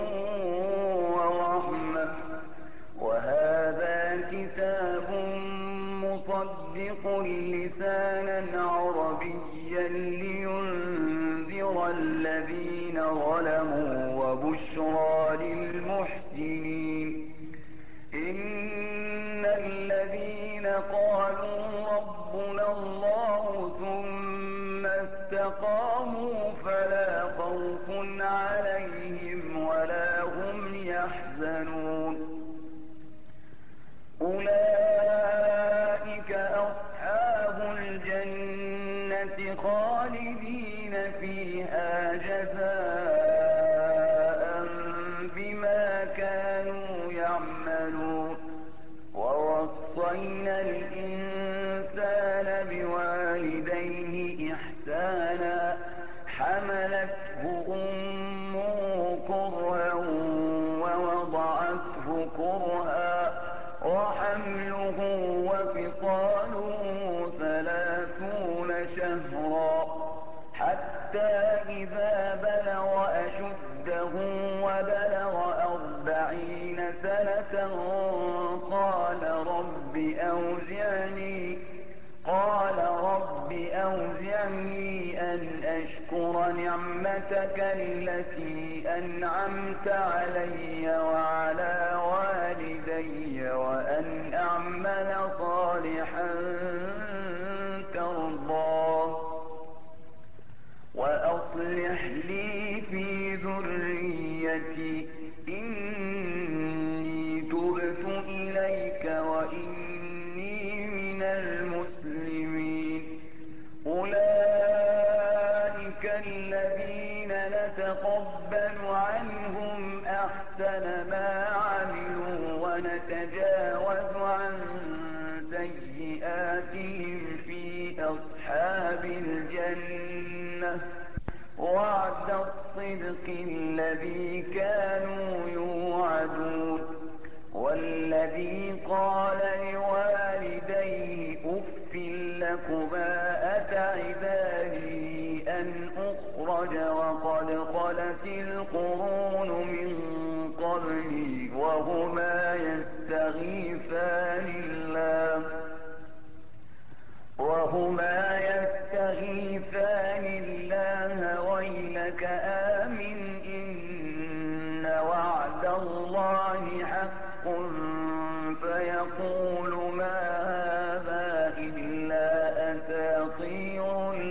ورحمة، وهذا كتاب مصدق لسانا عربيا لينذر الذين ظلموا وبشرى للمحسنين. إن الذين قالوا ربنا الله ثم استقاموا فلا خوف عليهم ولا هم يحزنون. أولئك أصحاب الجنة خالدين فيها جزاء بما كانوا يعملون. ووصينا الإنسان بوالديه إحسانا حملته أمه كرها ووضعته كرها وحمله وفصاله ثلاثون شهرا حتى إذا بلغ أشده وبلغ أربعين سنة قال رب أوزعني قال رب أوزعني أن أشكر نعمتك التي أنعمت علي وعلى والدي وأن أعمل صالحا ترضاه وأصلح لي في ذريتي إني تبت إليك وإني من المسلمين. أولئك الذين نتقبل عنهم أحسن ما عملوا ونتجاوز عن سيئاتهم في أصحاب الجنة وعد الصدق الذي كانوا يوعدون. والذي قال لوالديه أف لكما أتعداني أن أخرج وقد خلت القرون من قبلي وهما يستغيثان الله وهما يستغيثان الله ويلك آمن إن وعد الله حق فيقول ما هذا إلا أساطير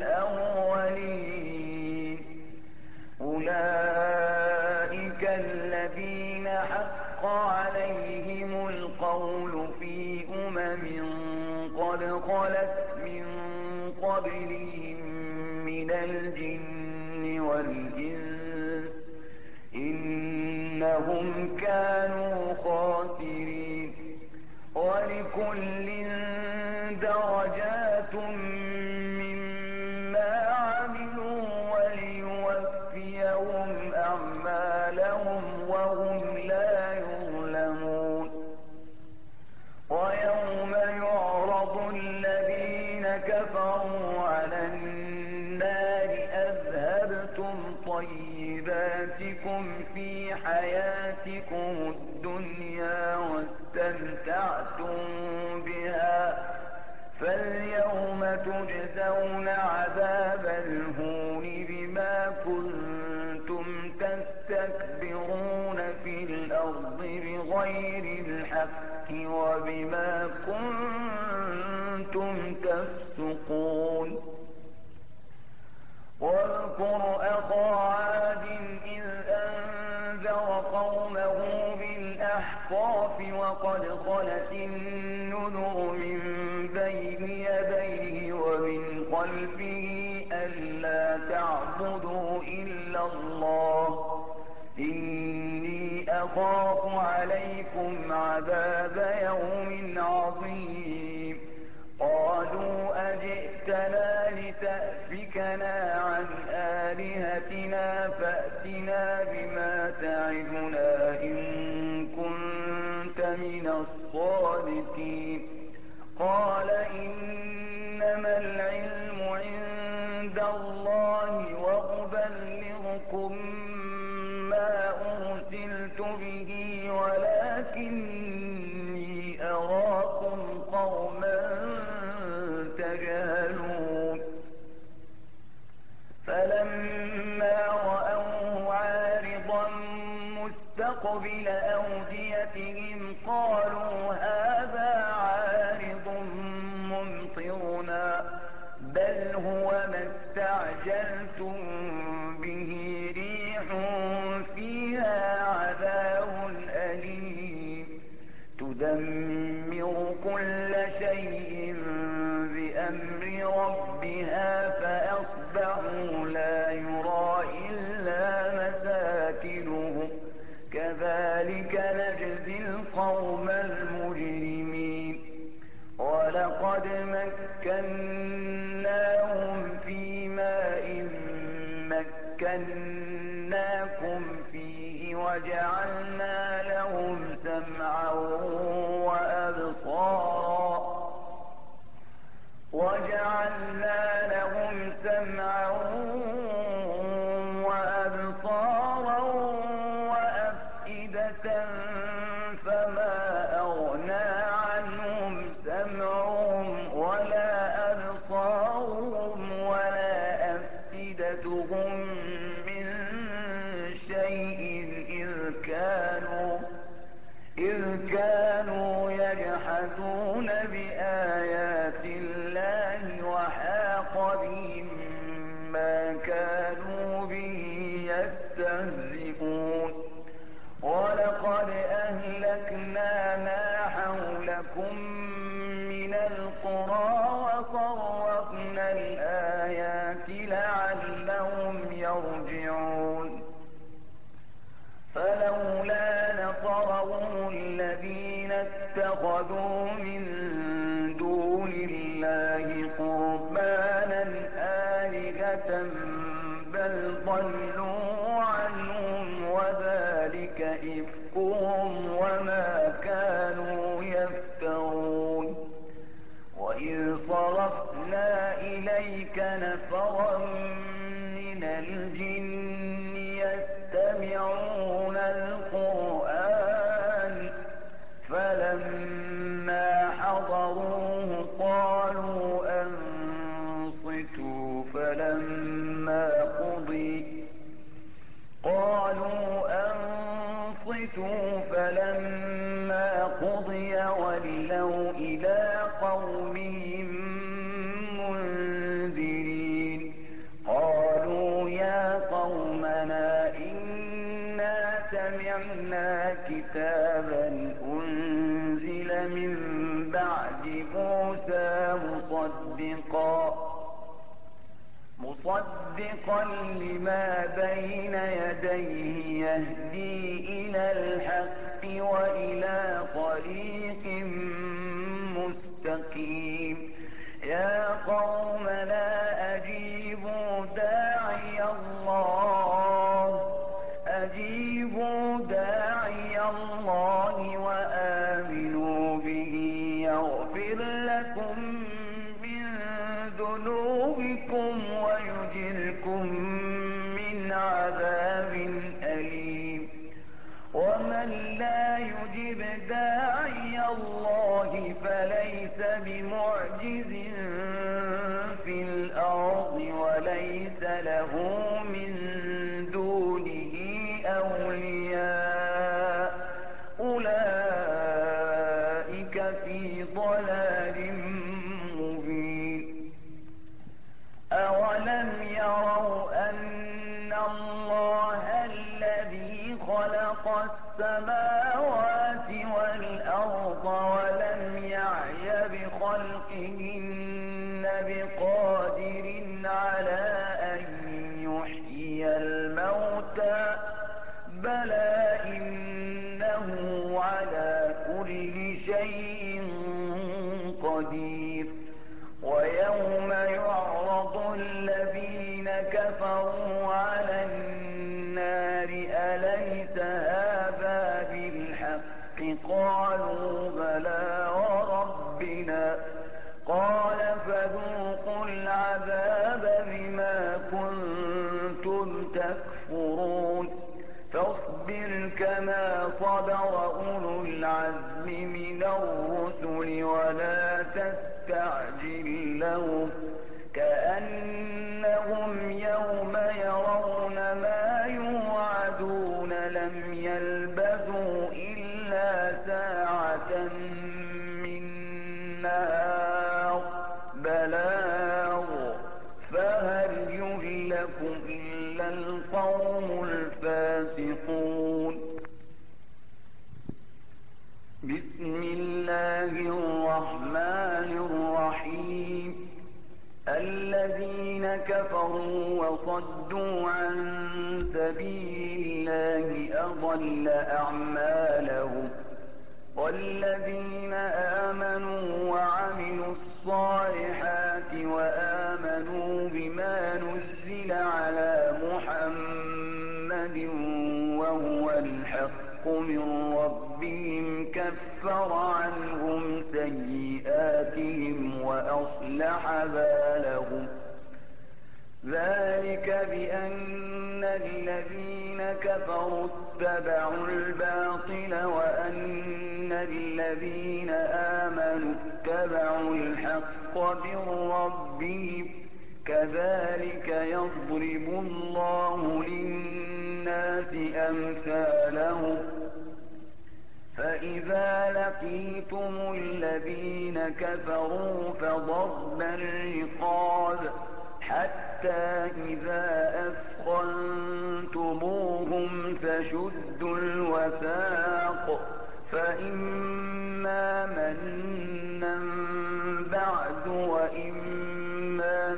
الأولين. أولئك الذين حق عليهم القول في أمم قد خلت من قبلهم من الجن والإنس إنهم كانوا خاسرين. ولكل درجات مما عملوا وليوفيهم أعمالهم وهم لا يظلمون. ويوم يعرض الذين كفروا على النار أذهبتم طيباتكم في حياتكم الدنيا واستمتعتم بها فاليوم تجزون عذاب الهون بما كنتم تستكبرون في الأرض بغير الحق وبما كنتم تفسقون. واذكر أخا عاد إذ أنذر قومه بالأحقاف وقد خلت النذر من بين يديه ومن خلفه ألا تعبدوا إلا الله إني أخاف عليكم عذاب يوم عظيم. قالوا أجئتنا لتأفكنا عن آلهتنا فأتنا بما تعدنا إن كنت من الصادقين قال إنما العلم عند الله وأبلغكم ما أرسلت به ولكني أراكم قوما تجهلون فلما رأوه عارضا مستقبل أوديتهم قالوا هذا عارض ممطرنا بل هو ما استعجلتم به ريح فيها عذاب أليم تدمر كل شيء بأمر ربها فأصبحوا لا يرى إلا مساكنهم كذلك نجزي القوم المجرمين ولقد مكناهم في ماء مكناكم فيه وجعلنا لهم سمعا وأبصارا وجعلنا لهم سمعا وأبصارا وأفئدة فما أغنى عنهم سمعهم ولا أبصارهم ولا أفئدتهم من شيء إذ كانوا إذ كانوا يجحدون بآيات الله وحاق بهم ما كانوا به يستهزئون ولقد أهلكنا ما حولكم من القرى وصرفنا الآيات لعلهم يرجعون فلولا نصرهم الذين اتخذوا من دون الله قربانا آلهة بل ضلوا عنهم وذلك إفكهم وما كانوا يفترون وإذ صرفنا إليك نفرا من الجن يستمعون القرآن فلما حضروه قالوا أنصتوا فلما قضي قالوا أنصتوا فلما قضي ولوا إلى قومهم منذرين قالوا يا قومنا إنا سمعنا كتابا أنزل من بعد موسى مصدقا مصدقا لما بين يديه يهدي إلى الحق وإلى طريق مستقيم يا قوم لا أجيبوا داعي الله أجيبوا داعي الله وآمنوا به يغفر لكم من ذنوبكم ويجركم من عذاب أليم ومن لا يجب داعي الله فليس بمعجز في الأرض وليس له من دونه أولياء أولئك في ضلال مبين أولم يروا أن الله الذي خلق السماوات والأرض ولم يعي بخلقهن بقادر على أن يحيي الموتى بلى إنه على كل شيء قدير ويوم كفروا على النار أليس هذا بالحق قالوا بلى وربنا قال فذوقوا العذاب بما كنتم تكفرون فاصبر كما صبر أولو العزم من الرسل ولا تستعجل لهم كأنهم يوم يرون ما يوعدون لم يلبثوا إلا ساعة من نهار بلاغ فهل يهلك إلا القوم الفاسقون. بسم الله الرحمن الرحيم. الذين كفروا وصدوا عن سبيل الله أضل أعمالهم والذين آمنوا وعملوا الصالحات وآمنوا بما نزل على محمد وهو الحق من ربهم كفر عنهم سيئاتهم وأصلح بالهم ذلك بأن الذين كفروا اتبعوا الباطل وأن الذين آمنوا اتبعوا الحق من ربهم كذلك يضرب الله للناس أمثالهم فإذا لقيتم الذين كفروا فضرب الرقاب حتى إذا أثخنتموهم فشدوا الوثاق فإما منا بعد وإما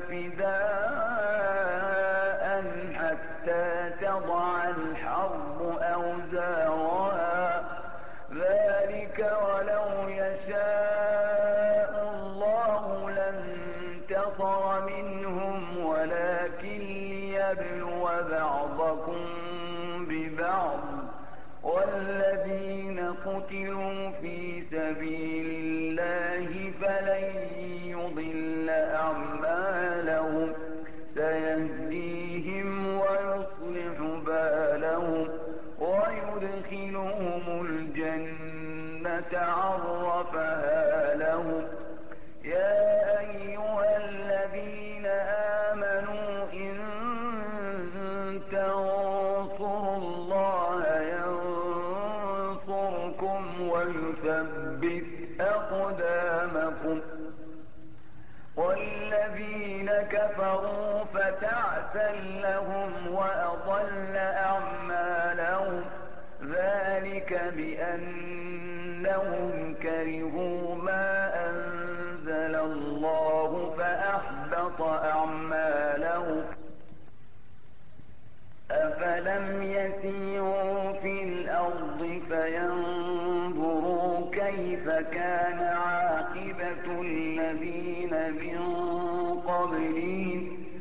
فداء حتى تضع الحرب أوزارها ذلك ولو يشاء الله لانتصر منهم ولكن ليبلو بعضكم ببعض والذين قتلوا في سبيل الله فلن يضل أعمالهم سيهديهم ويصلح بالهم ويدخلهم الجنة عرفها لهم. يا أيها الذين آمنوا إن تنصروا الله ينصركم ويثبت أقدامكم والذين كفروا فتعسا لهم وأضل أعمالهم ذلك بأنهم كرهوا ما أنزل الله فأحبط أعمالهم. أفلم يسيروا في الأرض فينظروا كيف كان عاقبة الذين من قبلهم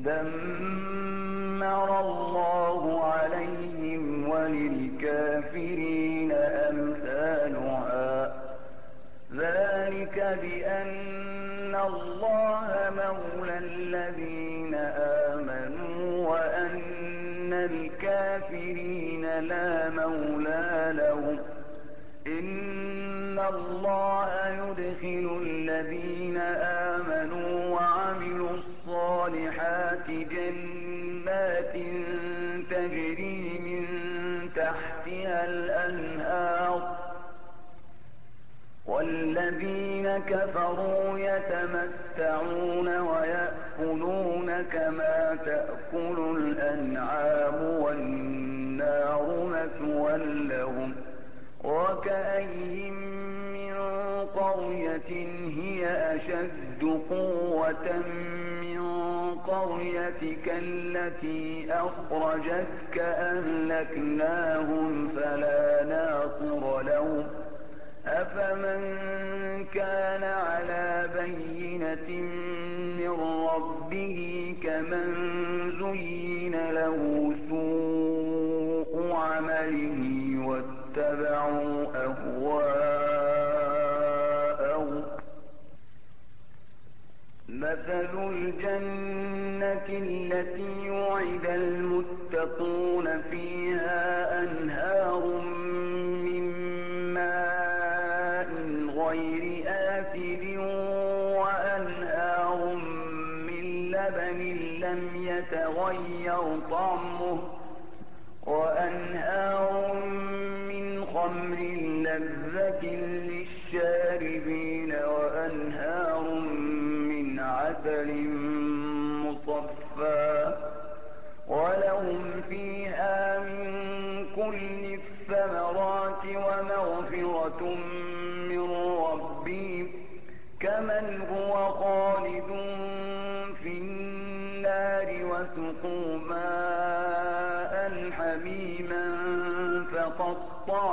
دمر الله عليهم وللكافرين أمثالها ذلك بأن الله مولى الذين آمنوا وأن الكافرين لا مولى لهم. إن الله يدخل الذين آمنوا وعملوا الصالحات جنات تجري من تحتها الأنهار والذين كفروا يتمتعون ويأكلون كما تأكل الأنعام والنار مثوى لهم. وكأي من قرية هي أشد قوة من قريتك التي أخرجتك أهلكناهم فلا ناصر لهم. أفمن كان على بينة من ربه كمن زين قبله واتبعوا أهواءهم. مثل الجنة التي وعد المتقون فيها أنهار من ماء غير آسن وأنهار من لبن لم يتغير طعمه وأنهار من خمر لذة للشاربين وأنهار من عسل مصفى ولهم فيها من كل الثمرات ومغفرة من ربهم كمن هو خالد في النار وسقوا ماء حميما فقطع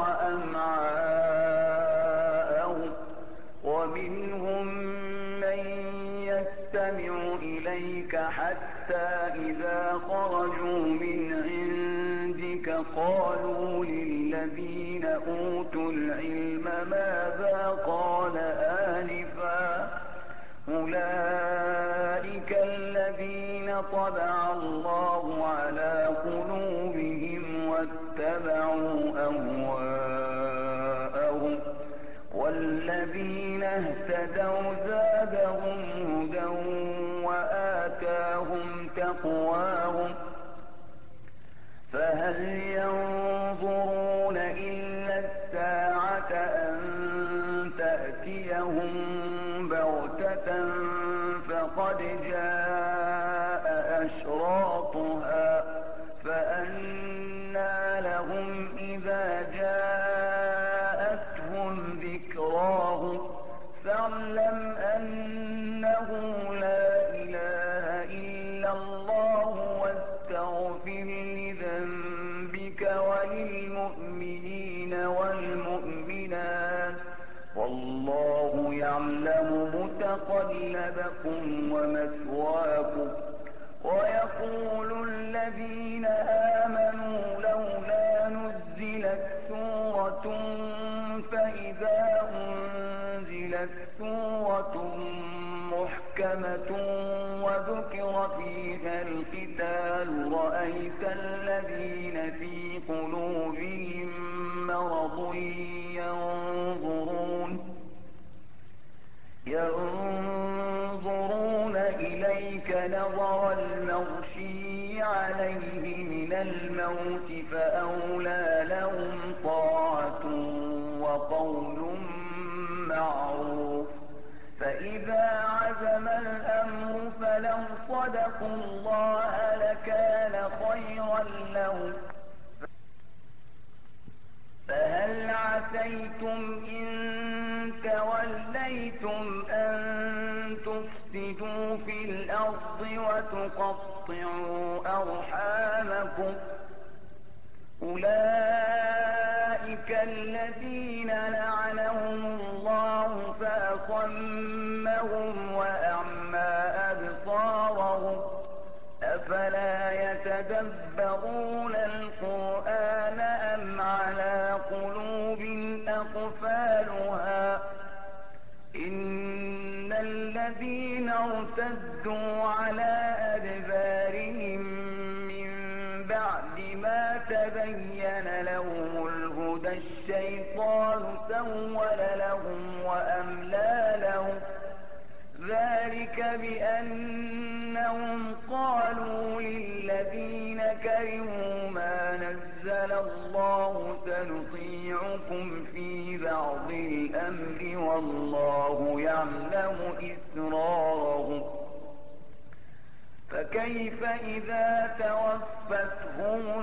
أمعاءهم ومنهم من يستمع إليك حتى إذا خرجوا من عندك قالوا للذين أوتوا العلم ماذا قال آنفا أولئك الذين طبع الله على قلوبهم واتبعوا أهواءهم والذين اهتدوا زادهم هدى وآتاهم تقواهم فهل ينظرون إلا الساعة أن تأتيهم بغتة فقد جاء أشراطها فأنى لهم إذا جاءتهم ذكراهم فاعلم أنه لا إله إلا الله واستغفر لذنبك وللمؤمنين والمؤمنات والله يعلم متقلبكم ومثواكم. ويقول الذين آمنوا لولا نزلت سورة فإذا أنزلت سورة محكمة وذكر فيها القتال رأيت الذين في قلوبهم مرض ينظرون ينظرون إليك نظر المغشي عليه من الموت فأولى لهم طاعة وقول معروف فإذا عزم الأمر فلو صدقوا الله لكان خيرا لهم فهل عسيتم إن توليتم أن تفسدوا في الأرض وتقطعوا أرحامكم أولئك الذين لعنهم الله فأصمهم وأعمى أبصارهم أفلا يتدبرون القرآن أم على قلوب أقفالها إن الذين ارتدوا على أدبارهم من بعد ما تبين لهم الهدى الشيطان سول لهم وأملى لهم ذلك بأنهم قالوا للذين كرهوا ما نزل الله سنطيعكم في بعض الأمر والله يعلم إسرارهم فكيف إذا توفتهم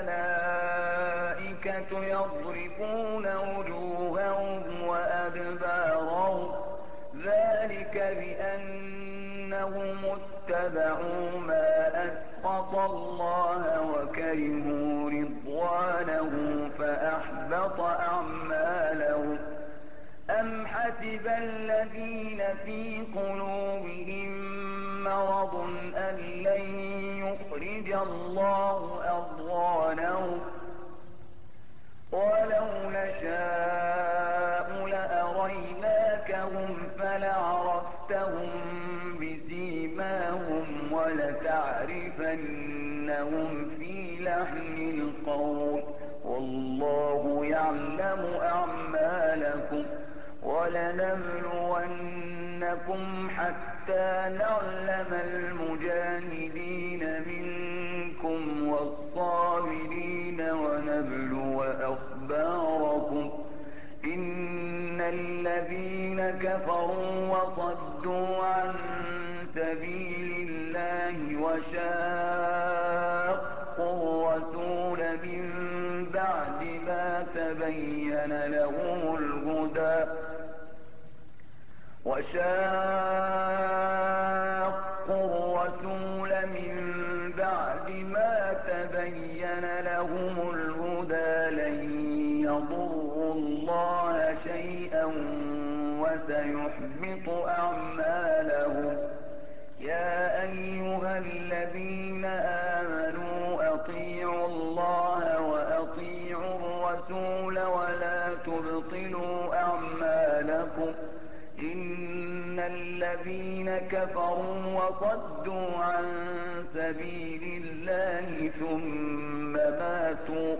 الملائكة يضربون وجوههم وأدبارهم ذلك بأنهم اتبعوا ما أسخط الله وكرهوا رضوانه فأحبط أعمالهم أم حسب الذين في قلوبهم مرض أن لن يخرج الله أضغانهم ولو نشاء لأريناكهم فلعرفتهم بسيماهم ولتعرفنهم في لحن القول والله يعلم أعمالكم ولنبلونكم حتى نعلم المجاهدين منكم والصابرين ونبلو أخباركم إن الذين كفروا وصدوا عن سبيل الله وشاقوا الرسول من بعد ما تبين لهم الهدى وشاقوا الرسول من بعد ما تبين لهم الهدى لن يضروا الله شيئا وسيحبط أعمالهم يا أيها الذين آمنوا أطيعوا الله وأطيعوا الرسول ولا تبطلوا أعمالكم إن الذين كفروا وصدوا عن سبيل الله ثم ماتوا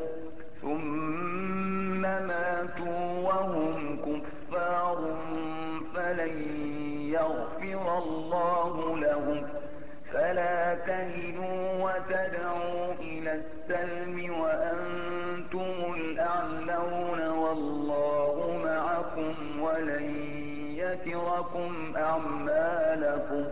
ثم ماتوا وهم كفار فلن يغفر الله لهم فلا تهنوا وتدعوا إلى السلم وأنتم الأعلون والله معكم ولن يتركم أعمالكم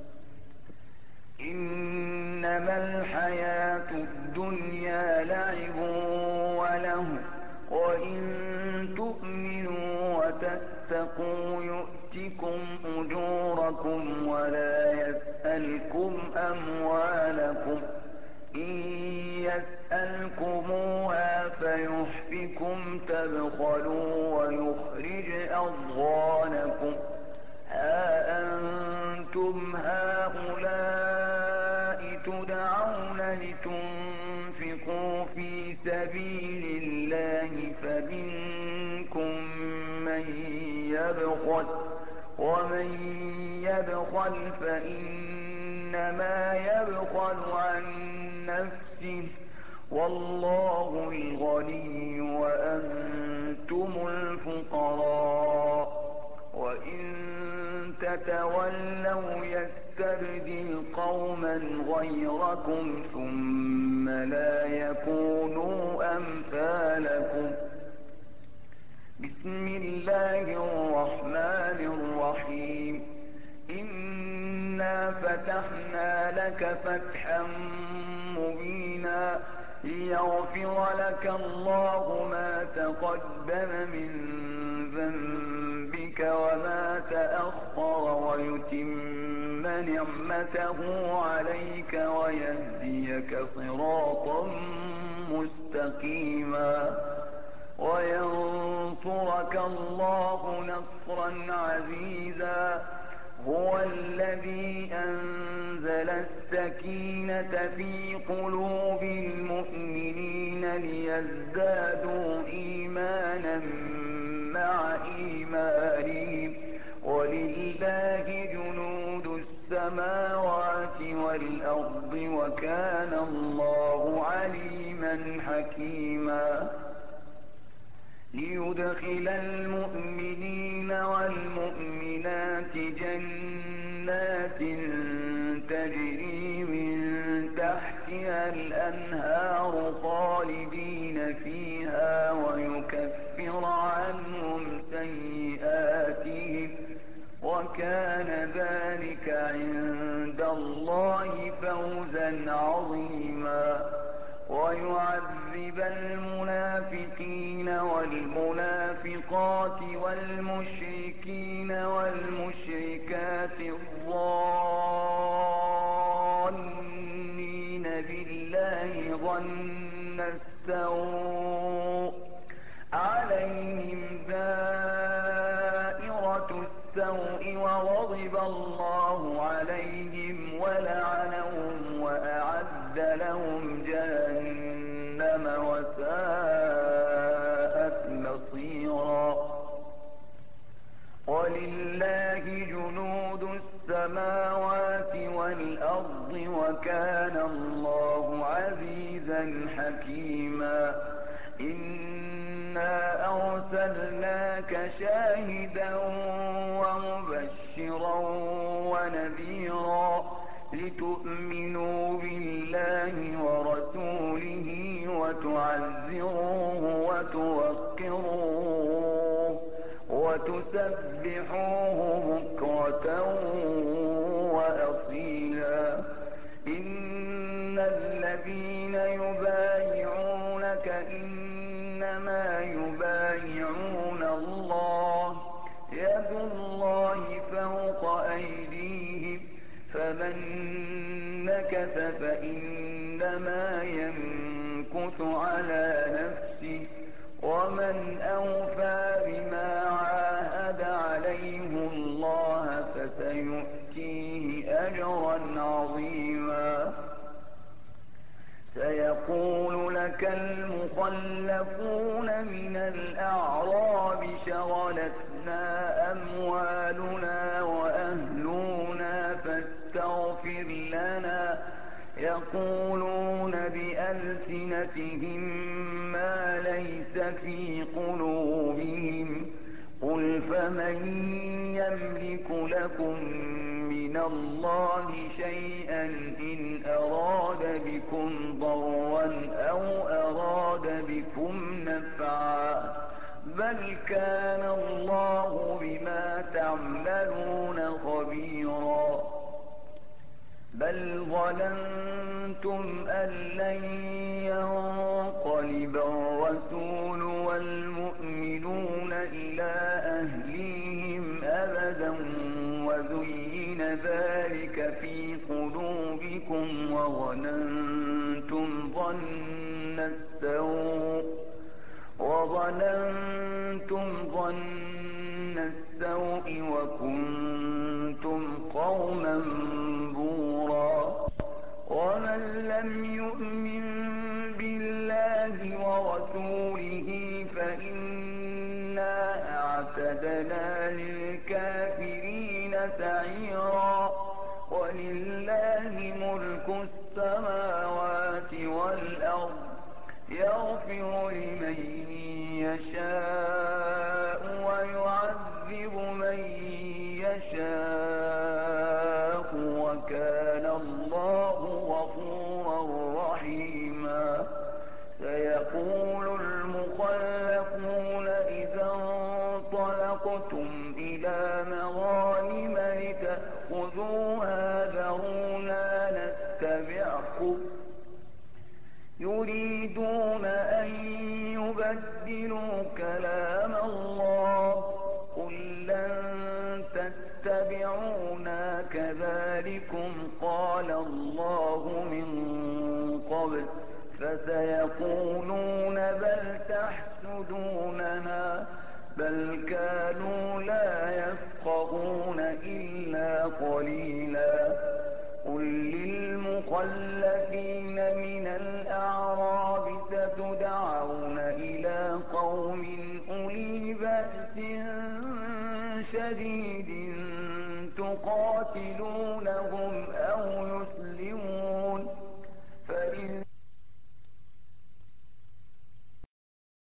إنما الحياة الدنيا لعب وله وإن تؤمنوا وتتقوا يؤتكم أجوركم ولا يسألكم أموالكم إن يسألكموها فيحفكم تبخلوا ويخرج أضغانكم ها أنتم هؤلاء تدعون لتنفقوا في سبيل الله فمنكم من يبخل ومن يبخل فإنما يبخل عن نفسه والله الغني وأنتم الفقراء وإن تتولوا يستبدل قوما غيركم ثم لا يكونوا أمثالكم بسم الله الرحمن الرحيم إنا فتحنا لك فتحا مبينا ليغفر لك الله ما تقدم من ذنبك وما تأخر ويتم نعمته عليك ويهديك صراطا مستقيما وينصرك الله نصرا عزيزا هو الذي أنزل السكينة في قلوب المؤمنين ليزدادوا إيمانا مع إيمانهم ولله جنود السماوات والأرض وكان الله عليما حكيما ليدخل المؤمنين والمؤمنات جنات تجري من تحتها الأنهار خالدين فيها ويكفر عنهم سيئاتهم وكان ذلك عند الله فوزا عظيما ويعذب المنافقين والمنافقات والمشركين والمشركات الظانين بالله ظن السوء عليهم دائرة السوء وغضب الله عليهم ولعنهم وأعد لهم جهنم وساءت وكان الله عزيزا حكيما إنا أرسلناك شاهدا ومبشرا ونذيرا لتؤمنوا بالله ورسوله وتعزروه وتوقروه وتسبحوه بكرة وأصيلا إن الذين يبايعونك إنما يبايعون الله يد الله فوق أيديهم فمن نكث فإنما ينكث على نفسه ومن أوفى بما عاهد عليه الله فسيؤتيه أجرا عظيما سيقول لك المخلفون من الأعراب شغلتنا أموالنا وأهلنا فاستغفر لنا يقولون بألسنتهم ما ليس في قلوبهم قل فمن يملك لكم من الله شيئا إن أراد بكم ضرا أو أراد بكم نفعا بل كان الله بما تعملون خبيرا بل ظننتم أن لن ينقلب الرسول والمؤمنون إلى أهليهم أبدا وزين ذلك في قلوبكم وظننتم ظن السوء وظننتم ظن السوء وكنتم قوما بورا ومن لم يؤمن بالله ورسوله فإنا أعتدنا للكافرين سعيرا ولله ملك السماوات والأرض يغفر لمن يشاء ويعذب من يشاء وكان الله غفورا رحيما سيقول المخلفون إذا انطلقتم إلى مغانم لتأخذوها ذرونا نتبعكم يريدون أن يبدلوا كلام الله قل لن تتبعونا كذلكم قال الله من قبل فسيقولون بل تحسدوننا بل كانوا لا يفقهون إلا قليلا قل للمخلفين من الأعراب ستدعون إلى قوم أولي بأس شديد تقاتلونهم أو يسلمون